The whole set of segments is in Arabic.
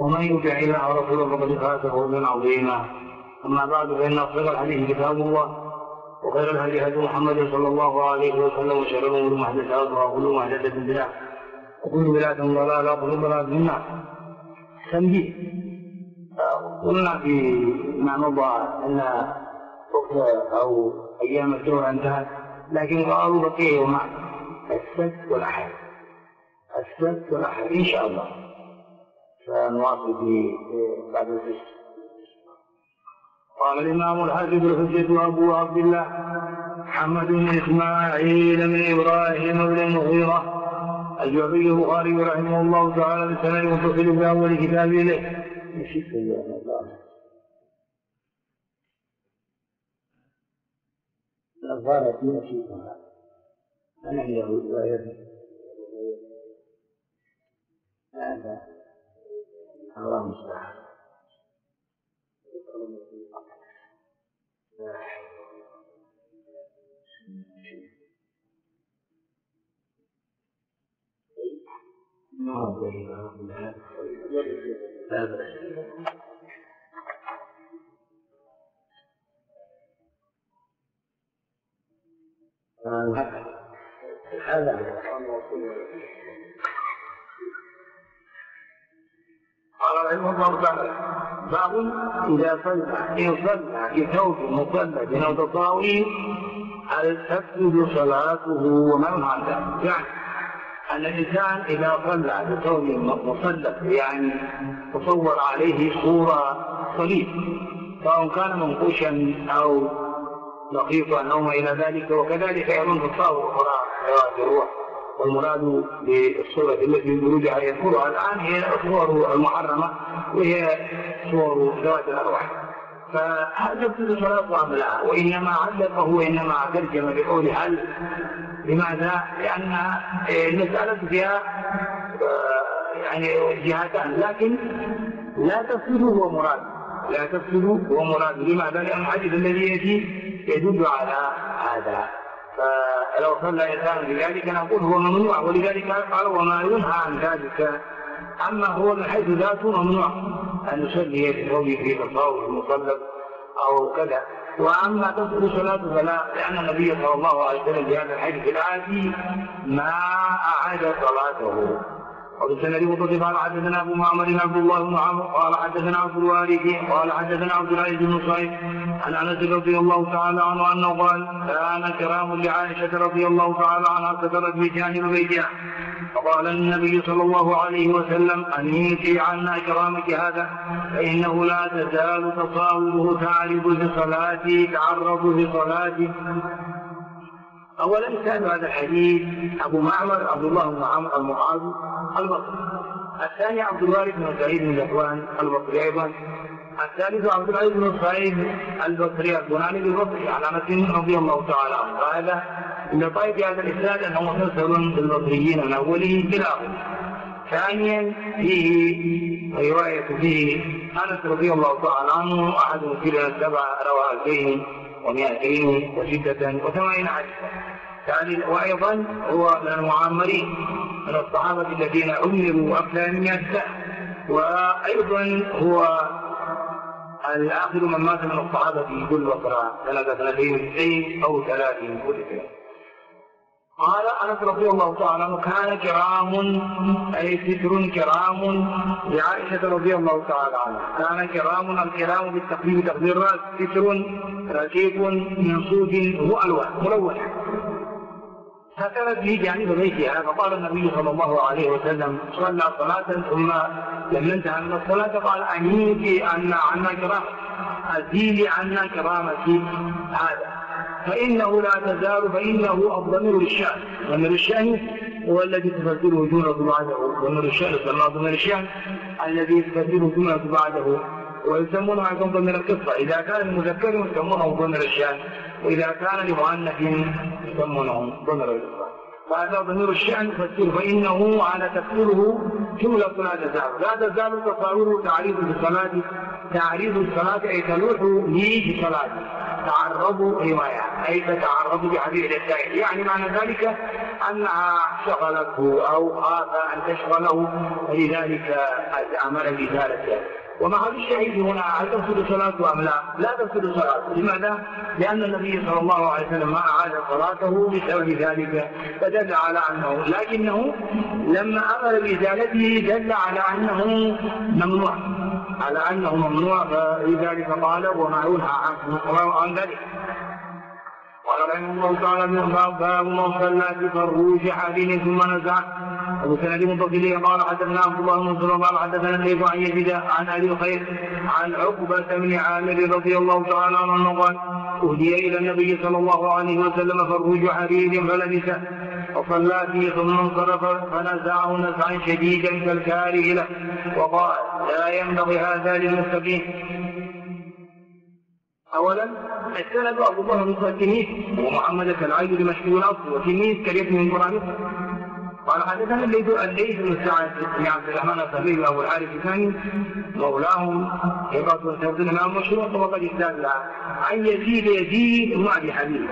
ومن يطع الله ورسوله فقد فاز فوزا عظيما. أما بعد، فإن أصدق الحديث كتاب الله، وخير الهدي هدي محمد صلى الله عليه وسلم، وشر الأمور محدثاتها، وكل محدثة بدعة، وكل بدعة ضلالة، وكل ضلالة في النار. تنبيه: قلنا فيما مضى أن وقت أو أيام الدور انتهت، لكن قالوا بقي يومان: السبت والأحد. السبت والأحد إن شاء الله سنواصل في بعد الفجر. قال الإمام الحافظ الحجة أبو عبد الله محمد بن إسماعيل بن إبراهيم بن المغيرة الجعفي البخاري رحمه الله تعالى بسند متصل في أول كتاب إليه. الظاهر من شيء أنا عنده رواية هذا الله المستعان. هذا قال رحمه الله تعالى: باب إذا صلى في ثوب مصلى أو تطاوي هل تفسد صلاته ومن هذا؟ يعني أن الإنسان إذا صلى في ثوب مصلى، يعني تصور عليه صورة صليب، سواء كان منقوشا أو لقيطا أو ما إلى ذلك، وكذلك يظن الصور أخرى ذوات الروح، والمراد بالصورة التي يريدها يذكرها الآن هي الصور المحرمة، وهي صور ذوات الأرواح. فهل تفسد صلاته أم لا؟ وإنما علقه وإنما ترجم بقول هل. لماذا؟ لأن المسألة فيها يعني جهتان، لكن لا تفسد هو مراد، لا تفسد هو مراد. لماذا؟ لأن الحديث الذي يأتي يدل على هذا. فلو صلى إنسان بذلك نقول هو ممنوع، ولذلك قال: وما ينهى عن ذلك. أما هو من حيث ذاته ممنوع أن يصلي بثوبه في تطاول المصلى أو كذا. وأما تفسد صلاته فلا، لأن النبي صلى الله عليه وسلم في هذا الحديث الآتي ما أعاد صلاته. وبالسند متصل قال: حدثنا أبو معمر عبد الله بن عمرو قال حدثنا عبد الوارث قال حدثنا عبد العزيز بن صهيب عن أنس رضي الله تعالى عنه أنه قال: كان كرام لعائشة رضي الله تعالى عنها كثرت بجانب بيتها، فقال النبي صلى الله عليه وسلم: أنيتي عنا كرامك هذا، فإنه لا تزال تصاوره تعرض في صلاتي تعرض في صلاتي. أولا كان هذا الحديث أبو معمر عبد الله بن عمرو المعاذ البصري، الثاني عبد الوارث بن سعيد بن ذكوان البصري أيضا، الثالث عبد العزيز بن صهيب البصري البناني البصري عن أنس رضي الله تعالى عنه. وهذا لطيف هذا الإسناد أنه مسلسل بالبصريين من أوله إلى آخره. ثانيا فيه رواية فيه أنس رضي الله تعالى عنه أحد كلا 7 روى 2286 حديثا. وأيضا هو من المعمرين من الصحابة الذين عمروا أكثر من 100 سنة، وأيضا هو الآخر من مات من الصحابة في كل وقرة سنة 92 أو 30 كل سنة. قال أنس رضي الله تعالى عنه: كان كرام أي ستر كرام لعائشة رضي الله تعالى عنها. كان كرام، الكرام بالتقدير تقدير الرأس، ستر ركيك من صوف مؤلوة ملونة، فكانت به جانب بيتها. فقال النبي صلى الله عليه وسلم: صلى صلاة ثم لم ينتهى من الصلاة قال: أنيتي عنا كرامة، أزيلي عنا كرامتي هذا، فإنه لا تزال، فإنه الضمير للشأن، ضمير الشأن هو الذي تفسره جملة بعده، ضمير الشأن يسمى ضمير الشأن الذي تفسره جملة بعده، ويسمونه أيضا ضمير القصة. إذا كان المذكر يسمونه ضمير الشأن، وإذا كان لمؤنث يسمونه ضمير القصة. وهذا ضمير الشأن فسره، فإنه على تفسيره جملة لا تزال تصاوير تعريض الصلاة أي تلوح لي بصلاة، تعرضوا رواية أي تتعرضوا بحديث السائل، يعني معنى ذلك أنها شغلته أو خاف أن تشغله ولذلك عمل بذلك. وما هذا الشهيد هنا هل تفسد صلاته أم لا؟ لا تفسد صلاته. لماذا؟ لأن النبي صلى الله عليه وسلم ما أعاد صلاته بسبب ذلك، فدل على أنه، لكنه لما أمر بإزالته دل على أنه ممنوع، فلذلك قال وما ينهى عن ذلك. قال رحمه الله تعالى باب من صلى بفروج حديث ثم نزع. أبو سند متصل قال حدثنا عبد الله بن مسلم قال حدثنا الليث عن يزيد عن أبي الخير عن عقبة بن عامر رضي الله تعالى عنه قال أهدي إلى النبي صلى الله عليه وسلم فروج حديد فلبسه وصلى فيه ثم انصرف فنزعه نزعا شديدا كالكاره له وقال لا ينبغي هذا للمتقين. أولا السند أبو الله بن التلميذ ومحمد كالعيد لمشهور الأصل وتلميذ كاليد من قرآن. قال حدثنا الليث بن سعد بن عبد الرحمن الصبي وأبو الحارث الثاني مولاهم ثقة ثبت الإمام مشهور وقد ازداد عن يزيد بن أبي حبيب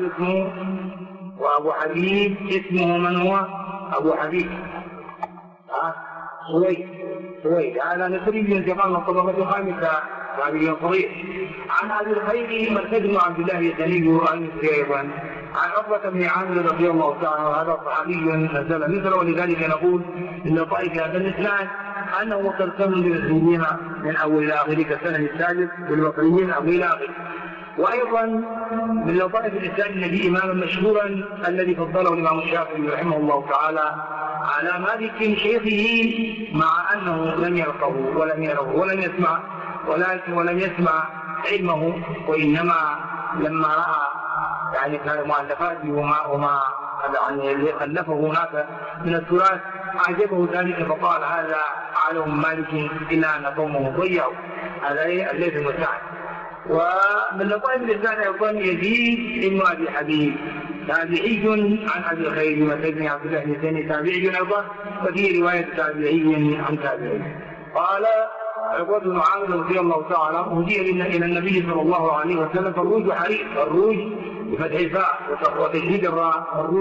وأبو حبيب اسمه من هو؟ أبو حبيب سويد هذا نسبي من زمان الطبقة الخامسة هذه الصغير. عن أبي الخير مرثد بن عبد الله الزني المصري أيضا عن عقبة بن عامر رضي الله تعالى وهذا صحابي نزل مثله، ولذلك نقول إن طائفة هذا الإسناد أنه ترسم بالمسلمين من أول إلى آخر كالسنة السادس والبصريين أول إلى آخر. وأيضا من لطائف الإسناد الذي إماما مشهورا الذي فضله الإمام الشافعي رحمه الله تعالى على مالك شيخه مع أنه لم يلقه ولم يره ولم يسمع علمه، وإنما لما رأى يعني كان مؤلفاته وما يعني اللي خلفه هناك من التراث أعجبه ذلك فقال هذا أعلم مالك إلا أن قومه ضيعوا. هذا الليث بن سعد. ومن لطائف الإسناد أيضا يزيد بن أبي حبيب تابعي عن أبي الخير مثل بن عبد الله بن تابعي أيضا، وفي رواية تابعي عن تابعي. قال عقبة بن عامر رضي الله تعالى أهدي إلى النبي صلى الله عليه وسلم فروج حرير، الروج بفتح الفاء وتشديد الراء، الروج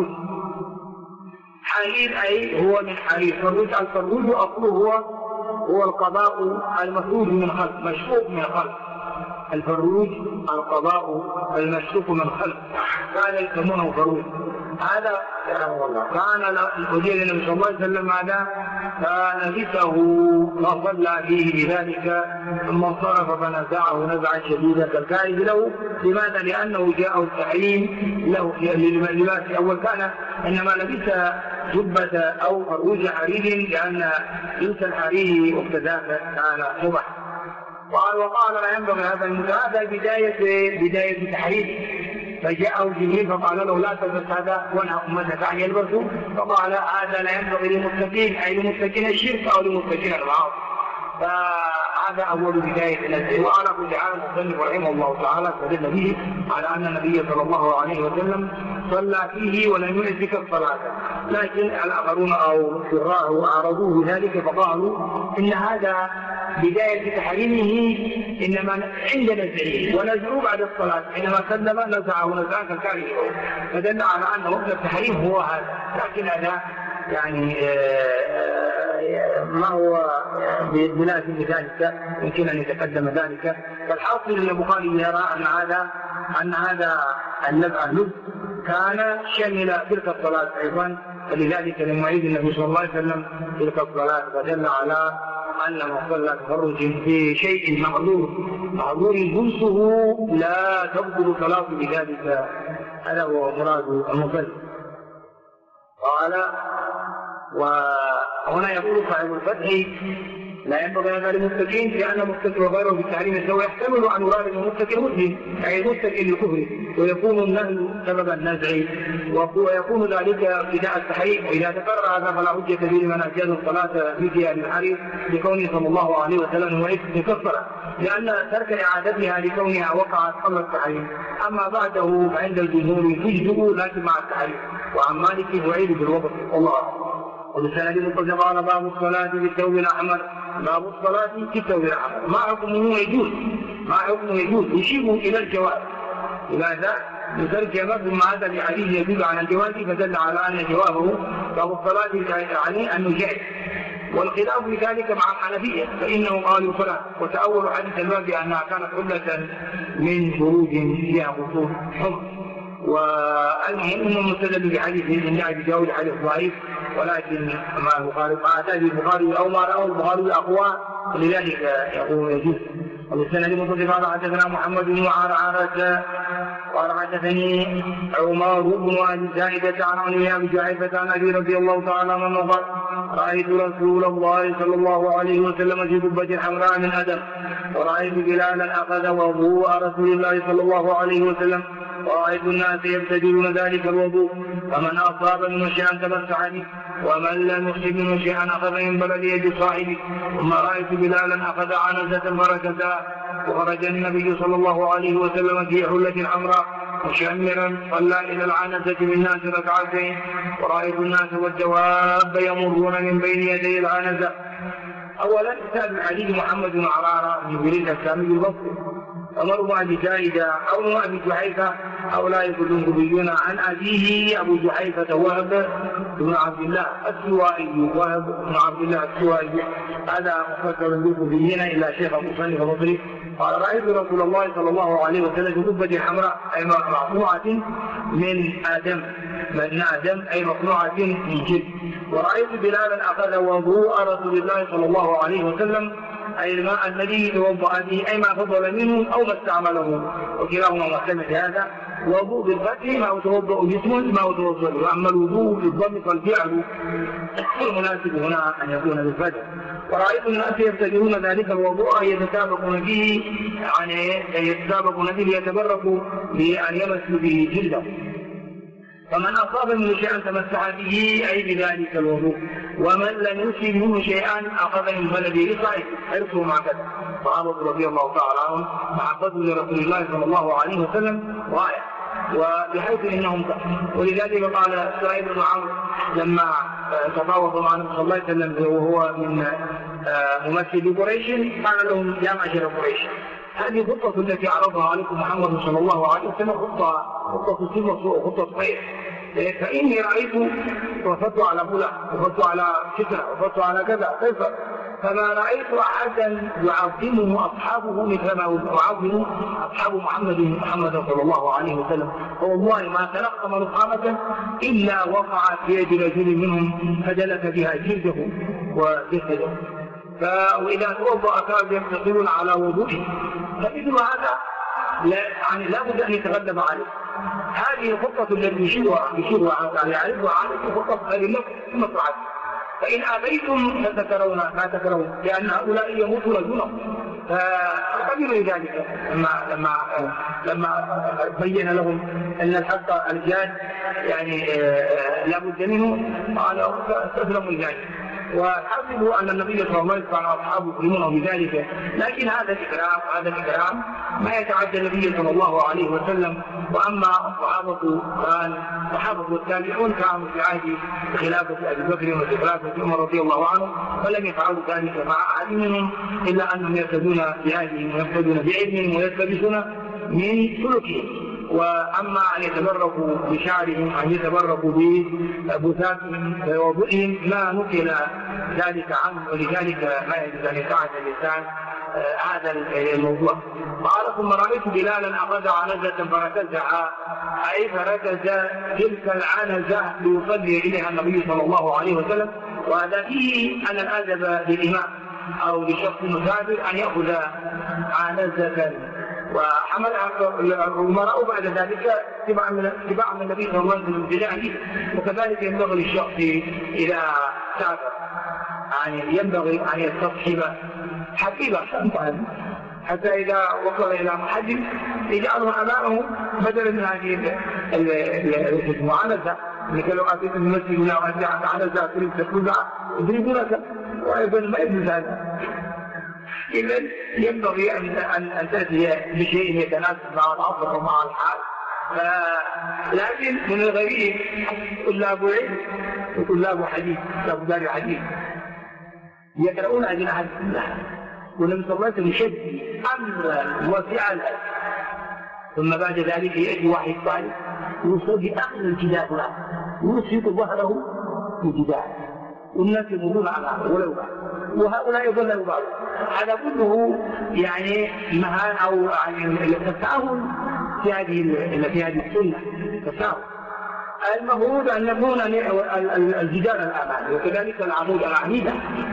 حرير أي هو من حرير. الفروج أصله هو القضاء المفروج من خلف مشفوق من خلف. الفروج القضاء المشفوق من خلف كان يسمونه فروج. هذا كان الهدي للنبي صلى الله عليه وسلم هذا فلبسه وصلى فيه بذلك ثم انصرف فنزعه نزعا شديدا كالكاره له. لماذا؟ لأنه جاءه التحريم له للباس أول كان إنما لبس جبة أو فروج حرير لأن لبس الحرير وابتداء كان صبح. وقال لا ينبغي هذا هذا بداية التحريم. فجاءه جبريل فقال له لا تلبس هذا وانهى امتك ان يلبسوا، فقال هذا لا ينبغي للمتقين اي لمتقين الشرك او لمتقين المعاصي. فهذا اول بدايه النزل. وعلى كل حال المصنف رحمه الله تعالى استدل به على ان النبي صلى الله عليه وسلم صلى فيه ولم ينزك الصلاه، لكن الاخرون او سراه اعرضوه بذلك فقالوا ان هذا بداية تحريمه إنما عند نزعه، ونزعه بعد الصلاة حينما سلم نزعه نزعا كالكاره، فدل على أن وقت التحريم هو هذا. لكن هذا يعني ما هو بلازم ذلك، يمكن أن يتقدم ذلك. فالحاصل أن البخاري يرى أن هذا اللبس كان شمل تلك الصلاة أيضا، فلذلك لما يريد النبي صلى الله عليه وسلم تلك الصلاة فدل على أن من صلى تفرج في شيء معذور جنسه لا تبطل صلاة بذلك. هذا هو مراد المصلي. قال وهنا يقول صاحب الفتح لا ينبغي هذا للمتقين لأن المتقي وغيره بالتعليم السوء يحتمل أن يراد المتقي المسلم أي المتقي للكفر، ويكون النهي سبب النزع ويكون ذلك ابتداء التحريم. وإذا تكرر هذا فلا حجة به لمن أجاز الصلاة في ثياب الحرير لكونه صلى الله عليه وسلم وليس مكفرة، لأن ترك إعادتها لكونها وقعت قبل التحريم. أما بعده فعند الجمهور تجزئ لكن مع التحريم، وعن مالك وعيد بالوضع الله. ولسند متصل قال باب الصلاة بالثوب الأحمر. باب الصلاة بالثوب الأحمر ما حكمه يجوز؟ ما حكمه يجوز؟ يشير إلى الجواز. لماذا؟ يترجم ثم هذا بحديث يدل على الجواز فدل على أن جوابه باب الصلاة يعني أنه جائز. والخلاف في ذلك مع الحنفية فإنهم قالوا فلا، وتأولوا حديث الباب بأنها كانت حلة من خروج فيها خصوص حمر. والمهم انهم استدلوا بحديث ابن ابي داود حديث ضعيف، ولكن ما البخاري اتى بالبخاري او ما رواه البخاري اقوى ولذلك يقول يجوز. والسند المتصل قال حدثنا محمد بن عرعرة قال حدثني عمر بن ابي زائدة عن ابي جحيفة عن ابي رضي الله تعالى عنه قال رايت رسول الله صلى الله عليه وسلم في قبة حمراء من ادم، ورايت بلالا اخذ وضوء رسول الله صلى الله عليه وسلم، ورأيت الناس يبتدرون ذلك الوضوء، فمن أصاب منه شيئا تمسح به، ومن لم يصب منه شيئا أخذ من بلد يد صاحبه. ثم رأيت بلالا أخذ عنزة فركزها، وخرج النبي صلى الله عليه وسلم في حلة حمراء مشمرا صلى إلى العنزة بالناس ركعتين، ورأيت الناس والدواب يمرون من بين يدي العنزة. أولا كتاب الحديث محمد بن عرارة بن بريد السامي البصري، عمر بن ابي زائدة او ابي جحيفة هؤلاء كلهم كوفيون عن ابيه ابو جحيفة وهب بن عبد الله السوائي، وهب بن عبد الله السوائي هذا مفسر بالكوفيين الى شيخ ابو صالح البصري قال رايت رسول الله صلى الله عليه وسلم في قبة حمراء اي مصنوعة من ادم اي مصنوعة من جلد، ورأيت بلالا اخذ وضوء رسول الله صلى الله عليه وسلم أي الماء الذي توضأ به أي ما فضل منه أو ما استعمله، وكلاهما محتمل هذا. وضوء بالفتح ما يتوضأ جسمه ما يتوضأ، وأما الوضوء بالضم فالفعل المناسب هنا أن يكون بالفتح. ورأيت الناس يبتدرون ذلك الوضوء يتسابقون فيه يعني يتسابقون فيه يتبركوا بأن يمسوا به جلده، فمن أصاب منه شيئا تمسح به أي بذلك الوضوء، ومن لم يصب منه شيئا أخذ من بلده صحيح حرصه مع كذا. صحابة رضي الله تعالى عنهم محبته لرسول الله صلى الله عليه وسلم غاية، وبحيث انهم ولذلك قال سعيد بن عمرو لما تفاوض مع النبي صلى الله عليه وسلم وهو من ممثل قريش قال لهم يا معشر قريش هذه خطة التي عرضها عليكم محمد صلى الله عليه وسلم خطة سوء وخطة خير، فإني رأيت وفدت على فلان وفدت على كذا وفدت على كذا كيف، فما رأيت أحدا يعظمه أصحابه مثل ما يعظم أصحاب محمد صلى الله عليه وسلم، فوالله ما تلقم رقامة إلا وقعت في يد رجل منهم فجلس بها جلده وجسده، وإذا توضأ كانوا يقتصرون على وضوئه، فمثل هذا لا بد أن يتغلب عليه. هذه الخطة التي يشيرها يعني يعرفها عنه خطة خير لكم ثم تعد، فإن أبيتم فتكرون ما تكرون لأن هؤلاء يموتون دونهم. فقبلوا ذلك لما بين لهم أن الحق الجاد يعني لا بد منه قالوا استسلموا لذلك، وحسبوا أن النبي صلى الله عليه وسلم وأصحابه يؤمنون بذلك، لكن هذا الإكرام ما يتعدى النبي صلى الله عليه وسلم. وأما الصحابة الصحابة والتابعون كانوا في عهد خلافة أبي بكر وفي خلافة عمر رضي الله عنه ولم يفعلوا ذلك مع أحد منهم إلا أنهم يهتدون بهديهم ويهتدون بعلمهم ويلتبسون من سلوكهم. وأما أن يتبركوا بشعرهم أن يتبركوا ببثاتهم ووضوئهم ما نقل ذلك عنه، ولذلك ما يجوز أن يفعل الإنسان هذا الموضوع. قال ثم رأيت بلالا أخذ عنزة فركزها أي فركز تلك العنزة ليصلي إليها النبي صلى الله عليه وسلم، وهذا فيه أن الأدب للإمام أو لشخص مسافر أن يأخذ عنزة وحملها الأمراء بعد ذلك اتباعا من النبي صلى الله عليه وسلم ابتداء، وكذلك ينبغي للشخص إذا سافر يعني ينبغي أن يستصحب حقيبة حتى إذا وصل إلى محل يجعلها أمامه بدلا من هذه المعنزة، لكي لو أتيت المسجد ولا أتيت عنزة تريد تكونها يضربونك وأيضا ما يجوز هذا. إذن ينبغي أن تأتي بشيء يتناسب مع العصر ومع الحال، لكن من الغريب طلاب علم وطلاب حديث، طلاب دار حديث يقرؤون هذه الأحاديث كلها، والنبي صلى الله عليه وسلم يشد أمرا وفعلا، ثم بعد ذلك يأتي واحد ثالث يصلي أهل الجدال له ويسلط ظهره في جدال، والناس يمرون على ولو وهؤلاء يضلوا بعض. هذا كله يعني مهان أو يعني التساهل في هذه السنة، تساهل. المفروض أن نكون الجدار الأمان وكذلك العمود الأعمدة،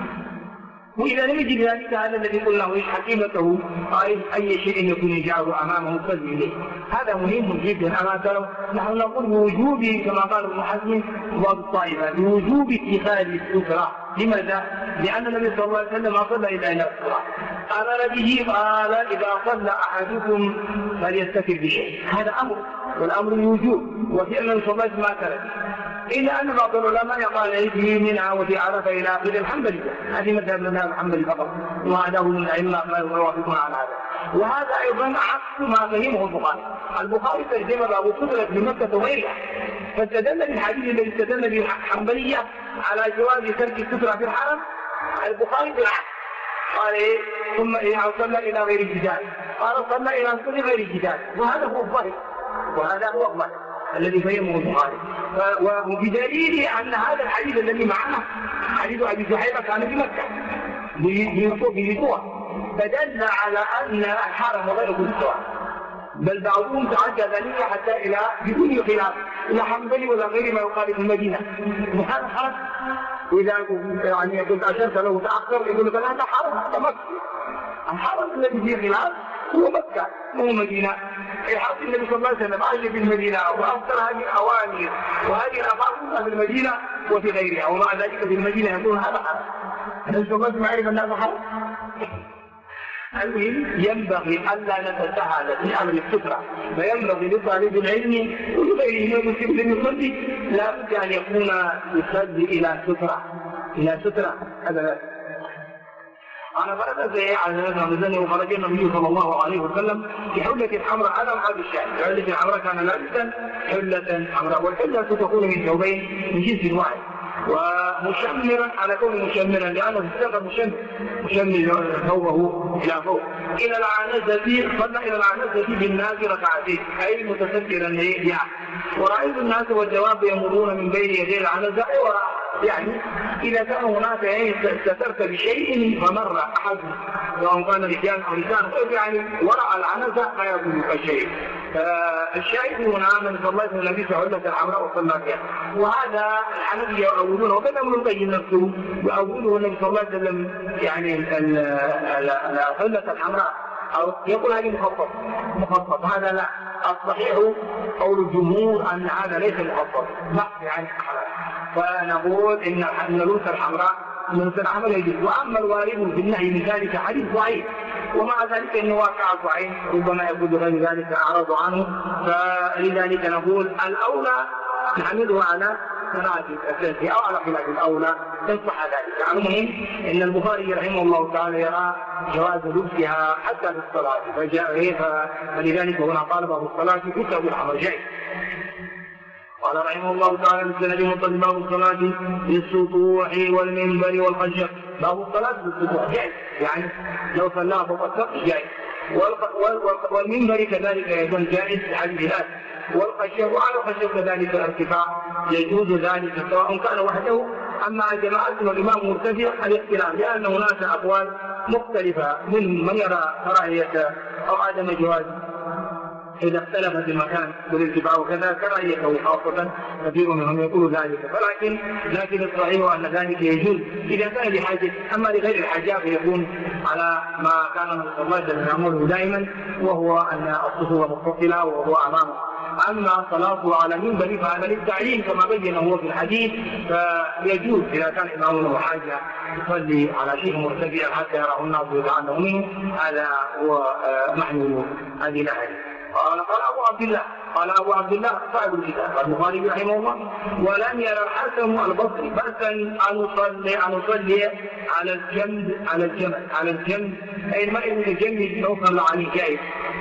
وإذا لم يجد ذلك هذا الذي قلنا ايش حكيمته، أي شيء يكون يجعله أمامه فزع إليه، هذا مهم جدا. أما ترى نحن نقول بوجوب كما قال ابن حزم وبعض الطائفة بوجوب اتخاذ السترة. لماذا؟ لأن النبي صلى الله عليه وسلم ما صلى إلا إلى السترة، أمر به قال إذا صلى أحدكم فليستتر بشيء، هذا أمر والأمر الوجوب، وفعلا النبي صلى الله عليه وسلم ما ترك، إلا أن بعض العلماء قال في منها وفي عرفة إلى آخر الحنبلية، هذه مذهب من الحنبلي فقط، وهذا هو من الأئمة ما يوافقون على هذا. وهذا أيضا عكس ما فهمه البخاري. البخاري ترجم باب السترة بمكة وغيرها، فاستدل بالحديث الذي استدل به الحنبلية على جواز ترك السترة في الحرم، البخاري بالعكس قال إيه؟ ثم إيه صلى إلى غير الجدال، قال صلى إلى غير الجدال، وهذا هو الظاهر، وهذا هو الظاهر الذي فهمه البخاري. وبدليل أن هذا الحديث الذي معنا حديث أبي جحيفة كان في مكة بلقوة، فدل على أن الحرم غير سواء، بل بعضهم تعدى ذلك حتى إلى بدون خلاف إلى حنبلي ولا غير ما يقال في المدينة. وهذا حرم، وإذا يعني كنت أشرت له تأخر يقول لك هذا حرم، هذا مكة. الحرم الذي فيه خلاف هو مكة مو مدينة. الحق النبي صلى الله عليه وسلم عاش في المدينة وأفطر هذه الأوامر وهذه الأفاق في المدينة وفي غيرها، ومع ذلك في المدينة يقول هذا حرم. النبي صلى الله عليه وسلم يعرف أن هذا حرم. المهم ينبغي ألا نتساهل في أمر السترة، فينبغي لطالب العلم وغيره من المسلم لم يصلي لا بد أن يكون يصلي إلى سترة هذا. أنا فرد زي على نزلني وخرج النبي صلى الله عليه وسلم في حلة حمراء، هذا محل الشاهد. الحلة الحمراء كان لابسا حلة حمراء، والحلة تكون من ثوبين من جنس واحد، ومشمرا على كونه مشمرا لأنه استغل مشمر ثوبه إلى فوق إلى العنزة، صلى إلى العنزة بالناس ركعتين أي متسترا ليها. ورأيت الناس والدواب يمرون من بين يدي العنزة، يعني إذا كان هناك استترت بشيء فمر أحد سواء كان رجال أو نساء يعني وراء العنزة لا يكون الشيء. فالشاهد هنا من صلى الله عليه وسلم في حلة الحمراء وصلى فيها، وهذا الحنفية يؤولونه وكذا ابن القيم نفسه يؤوله النبي صلى الله عليه وسلم يعني الحلة الحمراء، أو يقول هذه مخصص، هذا لا. الصحيح قول الجمهور أن هذا ليس مخصص نقص يعني، فنقول إن اللبس الحمراء من الحمراء يجوز. وأما الوارد بالنهي من ذلك حديث ضعيف، ومع ذلك إنه واقع ضعيف ربما يكون غير ذلك أعرض عنه، فلذلك نقول الأولى نحمله على صلاة الأساسي أو على خلاف الأولى تصح ذلك. المهم إن البخاري رحمه الله تعالى يرى جواز لبسها حتى في الصلاة، فلذلك هنا قال باب الصلاة كتاب الحمر جاي. قال رحمه الله تعالى مثل نبي مطلب باب الصلاة بالسطوح والمنبر والخشب. باب الصلاة بالسطوح جاي، يعني لو صلى فوق السقف جاي، والمنبر كذلك أيضا جائز في حال الهلال، والخشب وعلى الخشب كذلك الارتفاع يجوز ذلك سواء كان وحده. أما جماعة والإمام مرتفع الاختلاف، لأن هناك أقوال مختلفة من يرى كراهية أو عدم جواز إذا اختلفت المكان بالارتفاع وكذا كراهيته خاصة، كثير منهم يقول ذلك، لكن الصحيح أن ذلك يجوز إذا كان لحاجة. أما لغير الحاجة فيكون على ما كان النبي صلى الله عليه وسلم يعمله دائما، وهو أن الصفوف متصلة وهو أمامه. أما صلاته على المنبر فهذا للتعليم كما بين هو في الحديث، فيجوز إذا كان إمام له حاجة يصلي على شيء مرتفع حتى يراه الناس ويتعنوا منه، هذا هو محمول هذه الآية. قال أبو عبد الله صاحب الكتاب البخاري رحمه الله: ولم يرى الحسن البصري بأسا أن نصلي على الجنب أي الماء المتجمد لو صلى عليه جائز.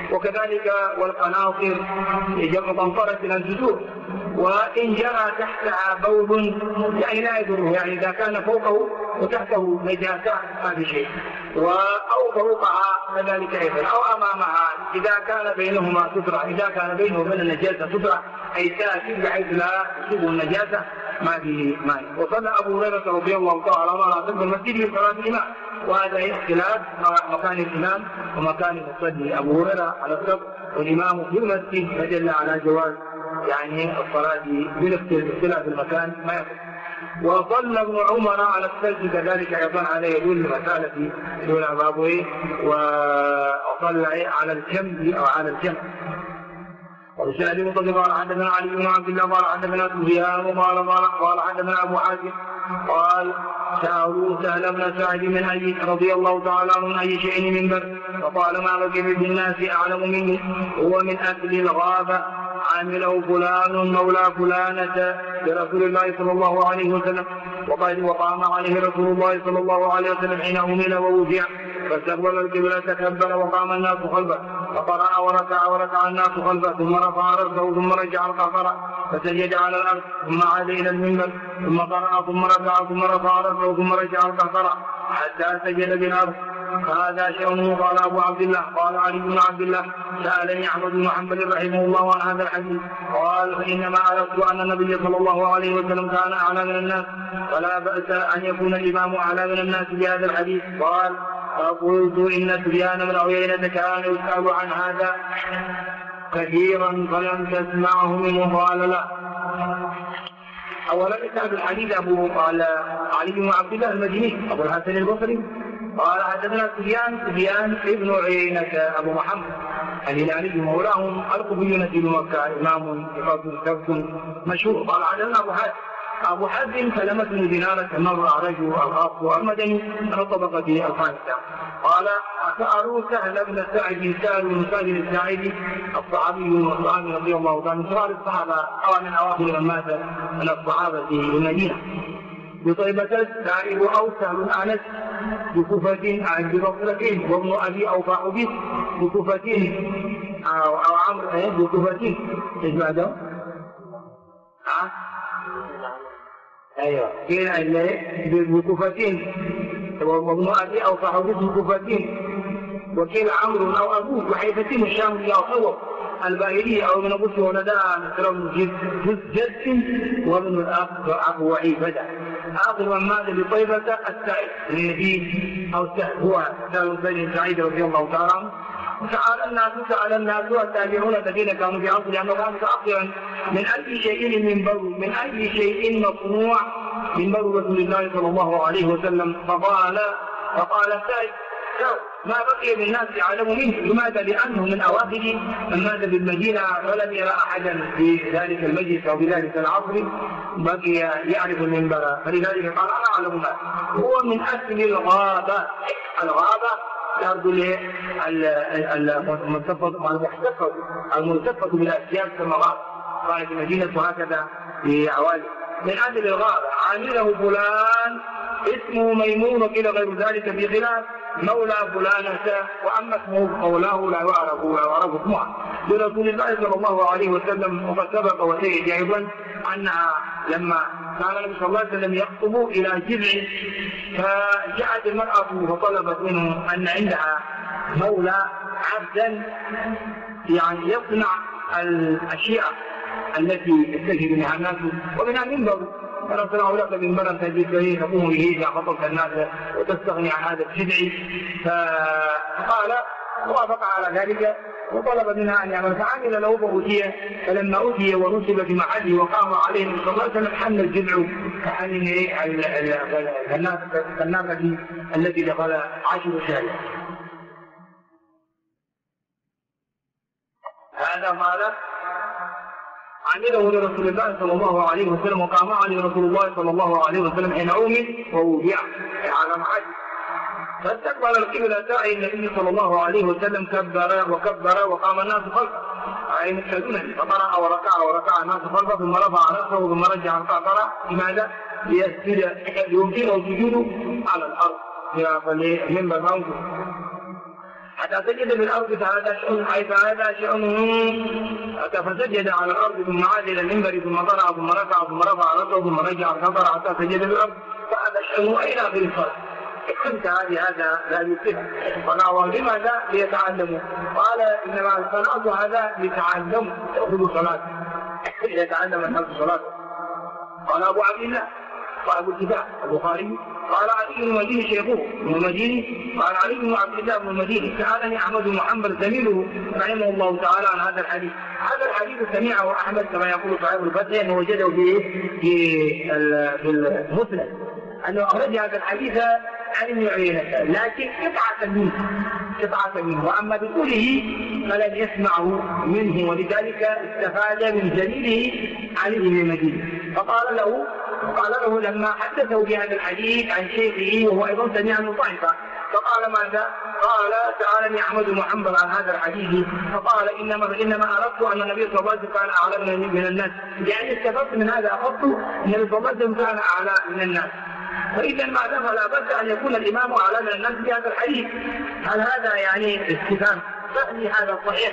وكذلك والقناطر جمع قنطرة إلى الجذور. وإن جرى تحتها بول يعني لا يضره، يعني إذا كان فوقه وتحته نجاسة ما في شيء، أو فوقها كذلك أيضا، أو أمامها إذا كان بينهما سترة، إذا كان بينه وبين النجاسة سترة أي ساتر بحيث لا تصيبه النجاسة ما في ماء. وصلى أبو هريرة رضي الله تعالى عنه على المسجد في صلاة الإمام، وهذا اختلاف مكان الإمام ومكان المصلي. أبو هريرة على الصف والإمام في المسجد فدل على جواز يعني الصلاة باختلاف المكان ما يقول. وصلى ابن عمر على الثلج كذلك أيضا على يدل مسألة دون بابه، وصلى على الجنب أو على الجنب. وسأل المطلق قال حدثنا علي بن عبد الله قال حدثنا سفيان قال حدثنا أبو حاتم قال سألوا سهل بن سعد من أي رضي الله تعالى من أي شيء منبر، فقال ما بقي بالناس أعلم مني، هو من أكل الغابة عامله فلان مولى فلانة لرسول الله صلى الله عليه وسلم، وقام عليه رسول الله صلى الله عليه وسلم حين أمل ووجع، فاستقبل القبلة تكبر وقام الناس خلفه، فقرأ وركع الناس خلفه، ثم رفع رأسه ثم رجع القهقرة فسجد على الأرض، ثم عاد إلى المنبر ثم قرأ ثم ركع ثم رفع رأسه ثم رجع القهقرة حتى سجد بالأرض. هذا شأنه. قال أبو عبد الله قال علي بن عبد الله سألني أحمد بن محمد رحمه الله عن هذا الحديث، قال فإنما عرفت أن النبي صلى الله عليه وسلم كان أعلى من الناس، فلا بأس أن يكون الإمام أعلى من الناس بهذا الحديث. قال فقلت إن سفيان بن عيينة كان يسأل عن هذا كثيرا فلم تسمعه منه. قال لا. أولا إسناد الحديث علي بن عبد الله المديني أبو الحسن البصري قال حدثنا سفيان ابن عيينة أبو محمد الهلالي مولاهم القبيلة بمكة إمام ثبت مشهور. قال حدثنا أبو حاتم سلمة بن دينار مر رجل الخاص والمدني من الطبقة الخامسة. قال سألوا سهل بن سعد الساعدي الصحابي الرسول رضي الله عنه من صغار الصحابة أو من أواخر من مات من الصحابة في المدينة بطيبة السائب أو سهل أنس بكوفة عن ببصرة وابن أبي أوفى به بكوفة أو عمرو بكوفة إيش بعده؟ أيوة كين بكوفتين وابن أبي أو صاحبه بكوفتين وكيل عمرو أو أبوه وحيفتين الشام يعصوب الباهلية أو من أبوه ونداء نسرم جد وابن الأخ أبو وعي بدأ آخر من مات بطيبة السعيد النبي أو هو سعيد سعيد رضي الله تعالى عنه. سأل الناس والتابعون الذين كانوا في عصر لأنه كان متأخرا من أي شيء من أي شيء مصنوع من بر رسول الله صلى الله عليه وسلم. فقال السائل ما بقي بالناس يعلم منه. لماذا؟ لأنه من أواخر من مات بالمدينة ولم يرى أحدا في ذلك المجلس أو في ذلك العصر بقي يعرف المنبر، فلذلك قال أنا أعلم الناس. هو من أكل الغابة. الأرض الملتفة بالأسياب كما قالت المدينة هكذا في عوالي. من أجل الغابة عامله فلان اسمه ميمون وقيل غير ذلك في خلاف مولى فلانة، وأما اسمه قوله لا يعرف اسمها لرسول الله صلى الله عليه وسلم. وقد سبق وسيد أيضا أنها لما كان النبي صلى الله عليه وسلم يخطب إلى جذع فجاءت المرأة فطلبت منه أن عندها مولى عبدا يعني يصنع الأشياء التي يستجد منها الناس ومنها منبر، فنصنع لك منبرا تجد به تقوم به إذا خطبت الناس وتستغني عن هذا الشدع. فقال وافق على ذلك وطلب منها أن يعمل فعمل له فأتي، فلما أتي ونصب في محله وقام عليه صلى الله عليه وسلم حل الجذع كحل الناقة التي دخل 10 شهر. هذا قال عمله لرسول الله صلى الله عليه وسلم وقام عليه رسول الله صلى الله عليه وسلم حين أمل ووضع على محله، فاستقبل القبلة أي النبي صلى الله عليه وسلم كبر وقام الناس خلفه أي مشهدون، فقرأ وركع الناس خلفه ثم رفع نفسه ثم رجع القهقرة. لماذا؟ ليمكنه السجود على الأرض فليمنبر موجود. حتى سجد بالأرض فهذا شأن أي فهذا شأنه فسجد على الأرض ثم عاد إلى المنبر ثم طلع ثم رفع ثم رفع رأسه ثم رجع فطلع حتى سجد بالأرض فهذا شأنه إلى آخر الصلاة. انتهى بهذا لا يصح. قال لماذا؟ ليتعلموا. قال إنما صنعت هذا لتعلموا تأخذوا صلاته ليتعلم الناس صلاته. قال أبو عبد الله صاحب الكتاب البخاري قال علي بن المديني شيخه ابن المديني قال علي بن عبد الله بن المديني سألني أحمد بن محمد زميله رحمه الله تعالى عن هذا الحديث. هذا الحديث سمعه أحمد كما يقول صاحب الفتح أنه وجده في المسند أنه أخرج هذا الحديث عن ابن عيينة لكن قطعة منه وأما بقوله فلم يسمعه منه ولذلك استفاد من دليله علي بن المديني. فقال له لما حدثه بهذا الحديث عن شيخه وهو أيضا سمع عنه ضعفا فقال ماذا؟ قال سألني أحمد بن حنبل عن هذا الحديث فقال إنما أردت أن النبي صلى الله عليه وسلم كان أعلى من الناس. يعني استفدت من هذا أخذت أن النبي صلى الله عليه وسلم كان أعلى من الناس. فإذا ما دام لا بد أن يكون الإمام أعلى من الناس بهذا الحديث. هل هذا يعني استفهام؟ فهمي هذا صحيح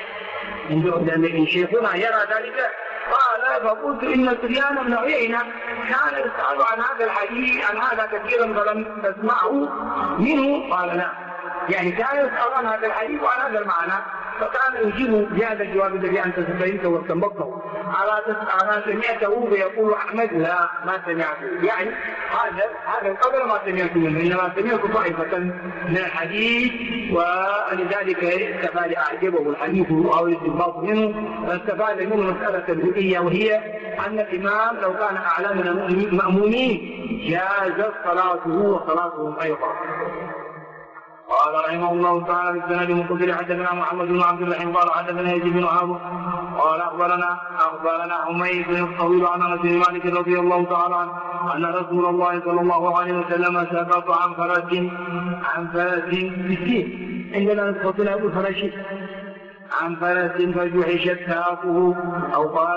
إن شيخنا يرى ذلك؟ قال فقلت إن سفيان بن عيينة كان يسأل عن هذا الحديث عن هذا كثيرا فلم تسمعه منه. قال لا يعني كان يسأل عن هذا الحديث وعن هذا المعنى فكان يجيب بهذا الجواب الذي أنت سمعته واستنبطته. على سمعته فيقول أحمد لا ما سمعته. يعني هذا القدر ما سمعته منه إنما سمعت طائفة من الحديث ولذلك استفاد أعجبه الحديث أو الاستنباط منه فاستفاد منه مسألة الهدية وهي أن الإمام لو كان أعلى من المأمومين جازت صلاته وصلاتهم أيضا. قال رحمه الله تعالى بالسند المتصل حدثنا محمد بن عبد الرحيم قال حدثنا يزيد بن عاصم قال اخبرنا حميد الطويل عن انس بن مالك رضي الله تعالى عنه ان رسول الله صلى الله عليه وسلم سقط عن فرس بالسين. عندنا نسختنا يقول فرشي عن فرس فجحشت ساقه او قال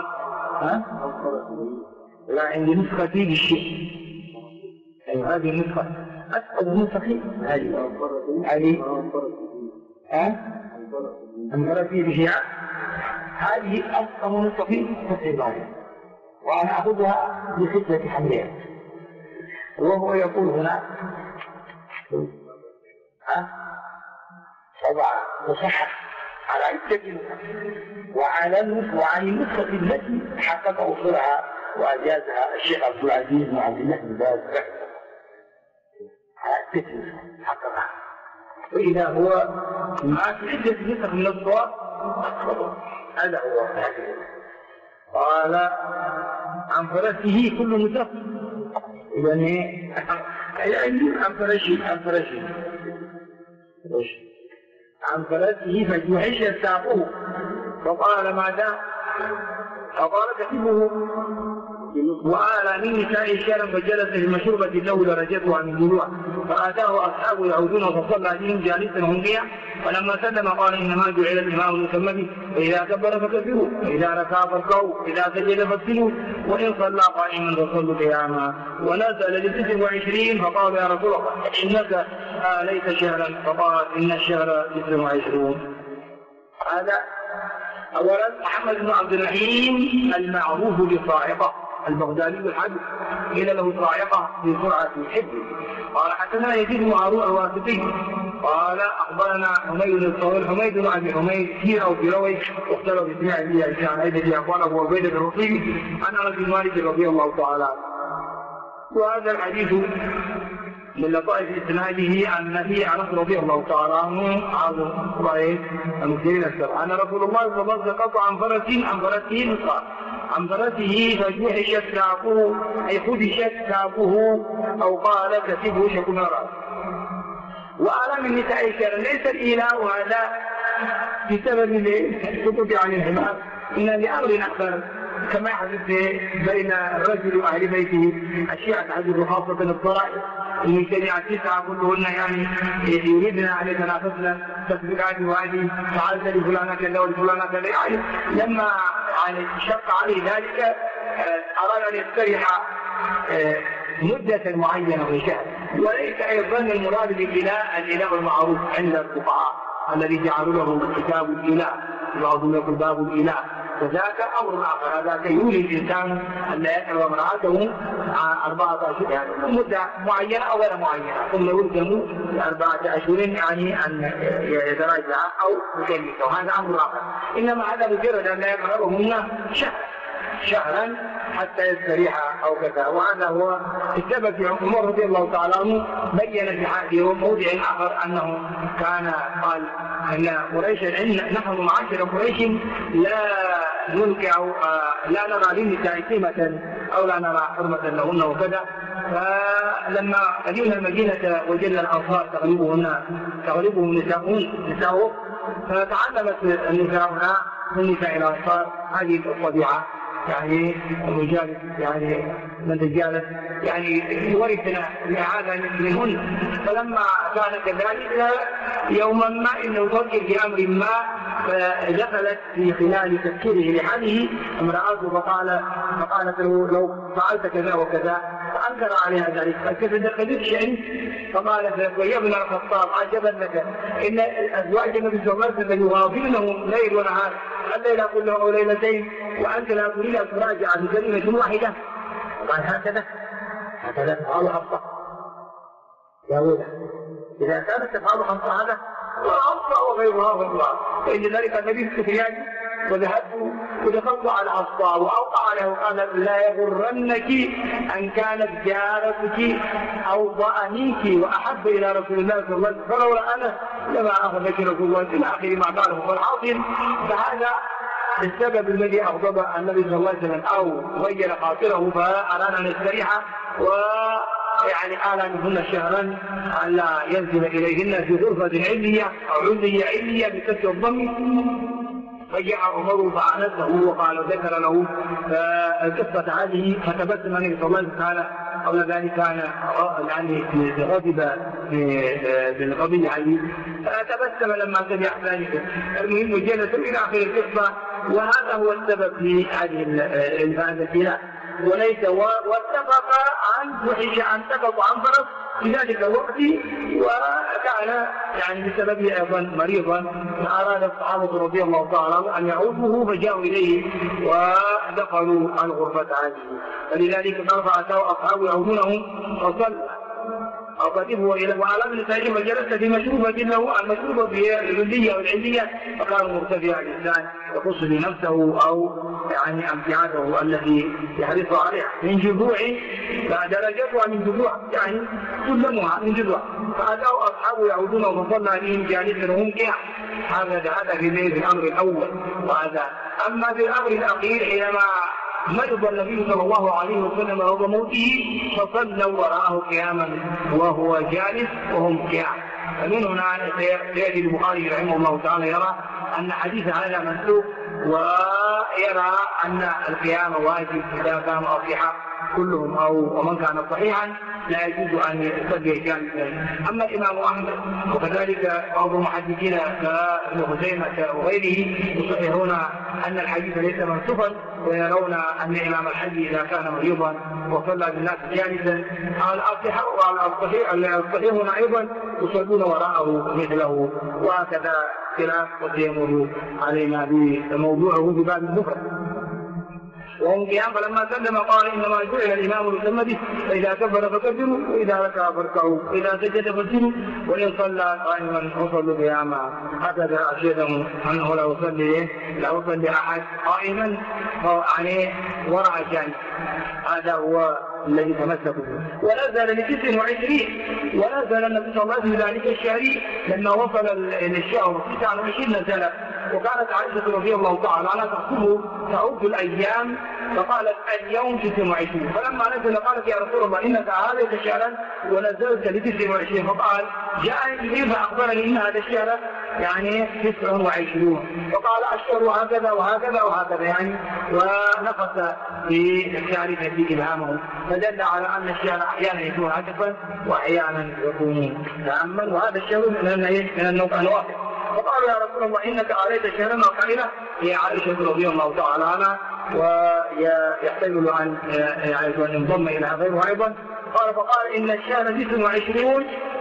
لا عندي نسختي بالشيء. هذه النسخة أسأل نسخي هذه أنفرتي بشيء هذه أسأل نسخي تسعباني وأنا أخذها بخدمة حملها وهو يقول هنا طبعا مصحح على عدة وعن النسخة التي حقق أصولها وأجازها الشيخ عبد العزيز بن عبد الله بن باز حققها. وإذا هو معك عدة نسخ من الصواب هذا هو. قال عن فرسه كل نسخ يعني عن فرسه فجحش ساقه فقال ماذا؟ فقال كتبه وآلى من نساء شارا فجلس في مشروبة له درجته عن الجلوع فآتاه أصحابه يعودون فصلى بهم جالسا هم بها فلما سلم قال إنما جعل الإمام المسمى فإذا كبر فكبروا وإذا ركع فاركعوا وإذا سجد فاسجدوا وإن صلى قائما فصلوا قياما ونزل ل29 فقال يا رسول الله إنك آليت شهرا فقال إن الشهر 29. هذا أولا محمد بن عبد الرحيم المعروف بالصاعقة البغدادي الحدث قيل له صاعقة بسرعة الحب. قال حدثنا يزيد بن هارون الواسطي قال أخبرنا حميد الطويل حميد بن أبي حميد كثير أو كروي واختلف في سماع به عن أيضا أقوال أبو عبيدة الرقيبي عن أنس بن مالك رضي الله تعالى عنه. وهذا الحديث من لطائف إسناده عن النبي أنس رضي الله تعالى عنه عن المسلمين السبع أن رسول الله صلى الله عليه وسلم قطع عن فرسه نصرا عن فرسه فجحشت ساقه أي خدشت ساقه أو قال كتبه شكون رأسه. وأعلى من نساء الشارع ليس الإيلاء هذا بسبب السقوط عن الحمار إن لأمر أكبر كما يحدث بين الرجل وأهل بيته أشياء تحدث خاصة الضرائب إن شريعة 9 كلهن يعني يريدن أن يتنافسن تسبق هذه وهذه فعلت لفلانة كذا ولفلانة كذا يعني لما شق عليه ذلك أراد أن يستريح مدة معينة من شهر. وليس أيضا المراد بالإله الإله المعروف عند الفقهاء الذي جعلوا له كتاب الإله، بعضهم يقول باب الإله، وذاك أمر آخر. هذا يولي الإنسان أن لا يكره امرأته 14 يعني مدة معينة أو غير معينة، ثم يلزم 4 أشهر يعني أن يتراجع أو يكلف، وهذا أمر آخر. إنما هذا مجرد أن لا يقربهن شهرا حتى يستريح أو كذا. وهذا هو السبب في عمر رضي الله تعالى عنه بين في موضع آخر أنه كان قال أن قريش نحن معاشر قريش لا ننكع لا نرى للنساء قيمة أو لا نرى حرمة لهن وكذا. فلما قدمنا المدينة وجدنا الأنصار تغلبهم نساؤهم، فتعلمت نساؤنا من نساء الأنصار هذه الطبيعة، يعني الرجال يعني من تجالس يعني يورثنا هذا منهن. فلما كان كذلك يوما ما انه فكر في امر ما، فدخلت في خلال تفكيره لحاله امرأته فقالت له لو فعلت كذا وكذا، فانكر عليها ذلك. فكيف دخلت انت؟ فقالت له يا ابن الخطاب عجبا لك ان ازواج النبي صلى الله عليه وسلم يغافلنهم ليل ونهار، الليل كله او ليلتين، وانت لا تريد ان تراجع بكلمه واحده. قال هكذا تفعل حفصه يا ولد، اذا كانت تفعل حفصه هذا وحفصه وغيرها من الله، فان ذلك النبي السفيان وذهبت ودخلت على حفصه واوقع له قال لا يغرنك ان كانت جارتك اوضأ منك واحب الى رسول الله صلى الله عليه وسلم، فلولا انا لما اخذك رسول الله الى اخر ما قاله. فالحاصل فهذا السبب الذي أغضب النبي صلى الله عليه وسلم أو غير خاطره، فأراد أن يستريح ويعني آل منهن شهرا أن لا ينزل إليهن في غرفة علمية أو علمية علمية بكسر الضم. فجاء عمر فأنسه وقال ذكر له القصة هذه، فتبسم النبي صلى الله عليه وسلم قال قبل ذلك كان يعني غضب بالقضية عليه، فتبسم لما سمع ذلك. المهم جلس إلى آخر القصة، وهذا هو السبب في هذه الفائدة. وليس واتفق عن وحش أن تقط عن فرس في ذلك الوقت، وكان يعني بسببه أيضا مريضا، فأراد الصحابة رضي الله تعالى أن يعوده فجاءوا إليه ودخلوا الغرفة هذه. فلذلك أتوا أصحاب يعودونه فصلى أو قدموا إلى وعلى ابن سعيد وجلس في مشروبة له، المشروبة في الجلية والعلية، فكان مرتفع الإنسان يخص بنفسه أو يعني امتعاته التي يحرص عليها من جذوع، فدرجتها من جذوع يعني سلمها من جذوع. فأتوا أصحابه يعودون فصلى بهم جالسا وهم قيام. هذا في الأمر الأول. وهذا أما في الأمر الأخير حينما مرض النبي صلى الله عليه وسلم وهو موته فصلوا وراءه قياما وهو جالس وهم قيام. فمن هنا سيأتي البخاري رحمه الله تعالى يرى أن حديث هذا منسوخ، ويرى أن القيام واجب إذا كانوا أصحاء كلهم أو ومن كان صحيحا لا يجوز أن يصلي جالسا. أما الإمام أحمد وكذلك بعض المحدثين كابن خزيمة وغيره يصححون أن الحديث ليس منسوخا، ويرون أن إمام الحج إذا كان مريضا وصلى بالناس جالسا الصحيحون أيضا يصلون وراءه مثله. وهكذا خلاف قد يمر علينا بموضوعه بباب المفرد. وهم قيام فلما سلم قال انما جعل الامام ليتم به، فاذا كبر فكبروا واذا ركع فاركعوا واذا سجد فاسجدوا وان صلى قائما فصلوا قياما. هكذا ارشدهم انه لا يصلي احد قائما يعني وراء جانب. هذا هو الذي تمسكوا به. ونزل ل 29 ونزل النبي صلى الله عليه وسلم ذلك الشهر لما وصل الشهر 29 نزل. وكانت عائشة رضي الله تعالى عنها تحسبه تعد الأيام، فقالت اليوم 29، فلما نزل قالت يا رسول الله إنك هذا شهرا ونزلت ل 29، فقال جاءني فأخبرني إن هذا الشهر يعني 29، فقال الشهر هكذا وهكذا وهكذا يعني، ونقص في الثالثة في إبهامه، فدل على أن الشهر أحيانا يكون عكفا وأحيانا يكون تأمل، وهذا الشهر من النوع الواحد. فقالوا يا رسول الله إنك عليك شهرا وقائلة هي عائشة رضي الله تعالى عنها، ويحتمل أن ينضم إلى غيره أيضا. فقال إن الشهر 29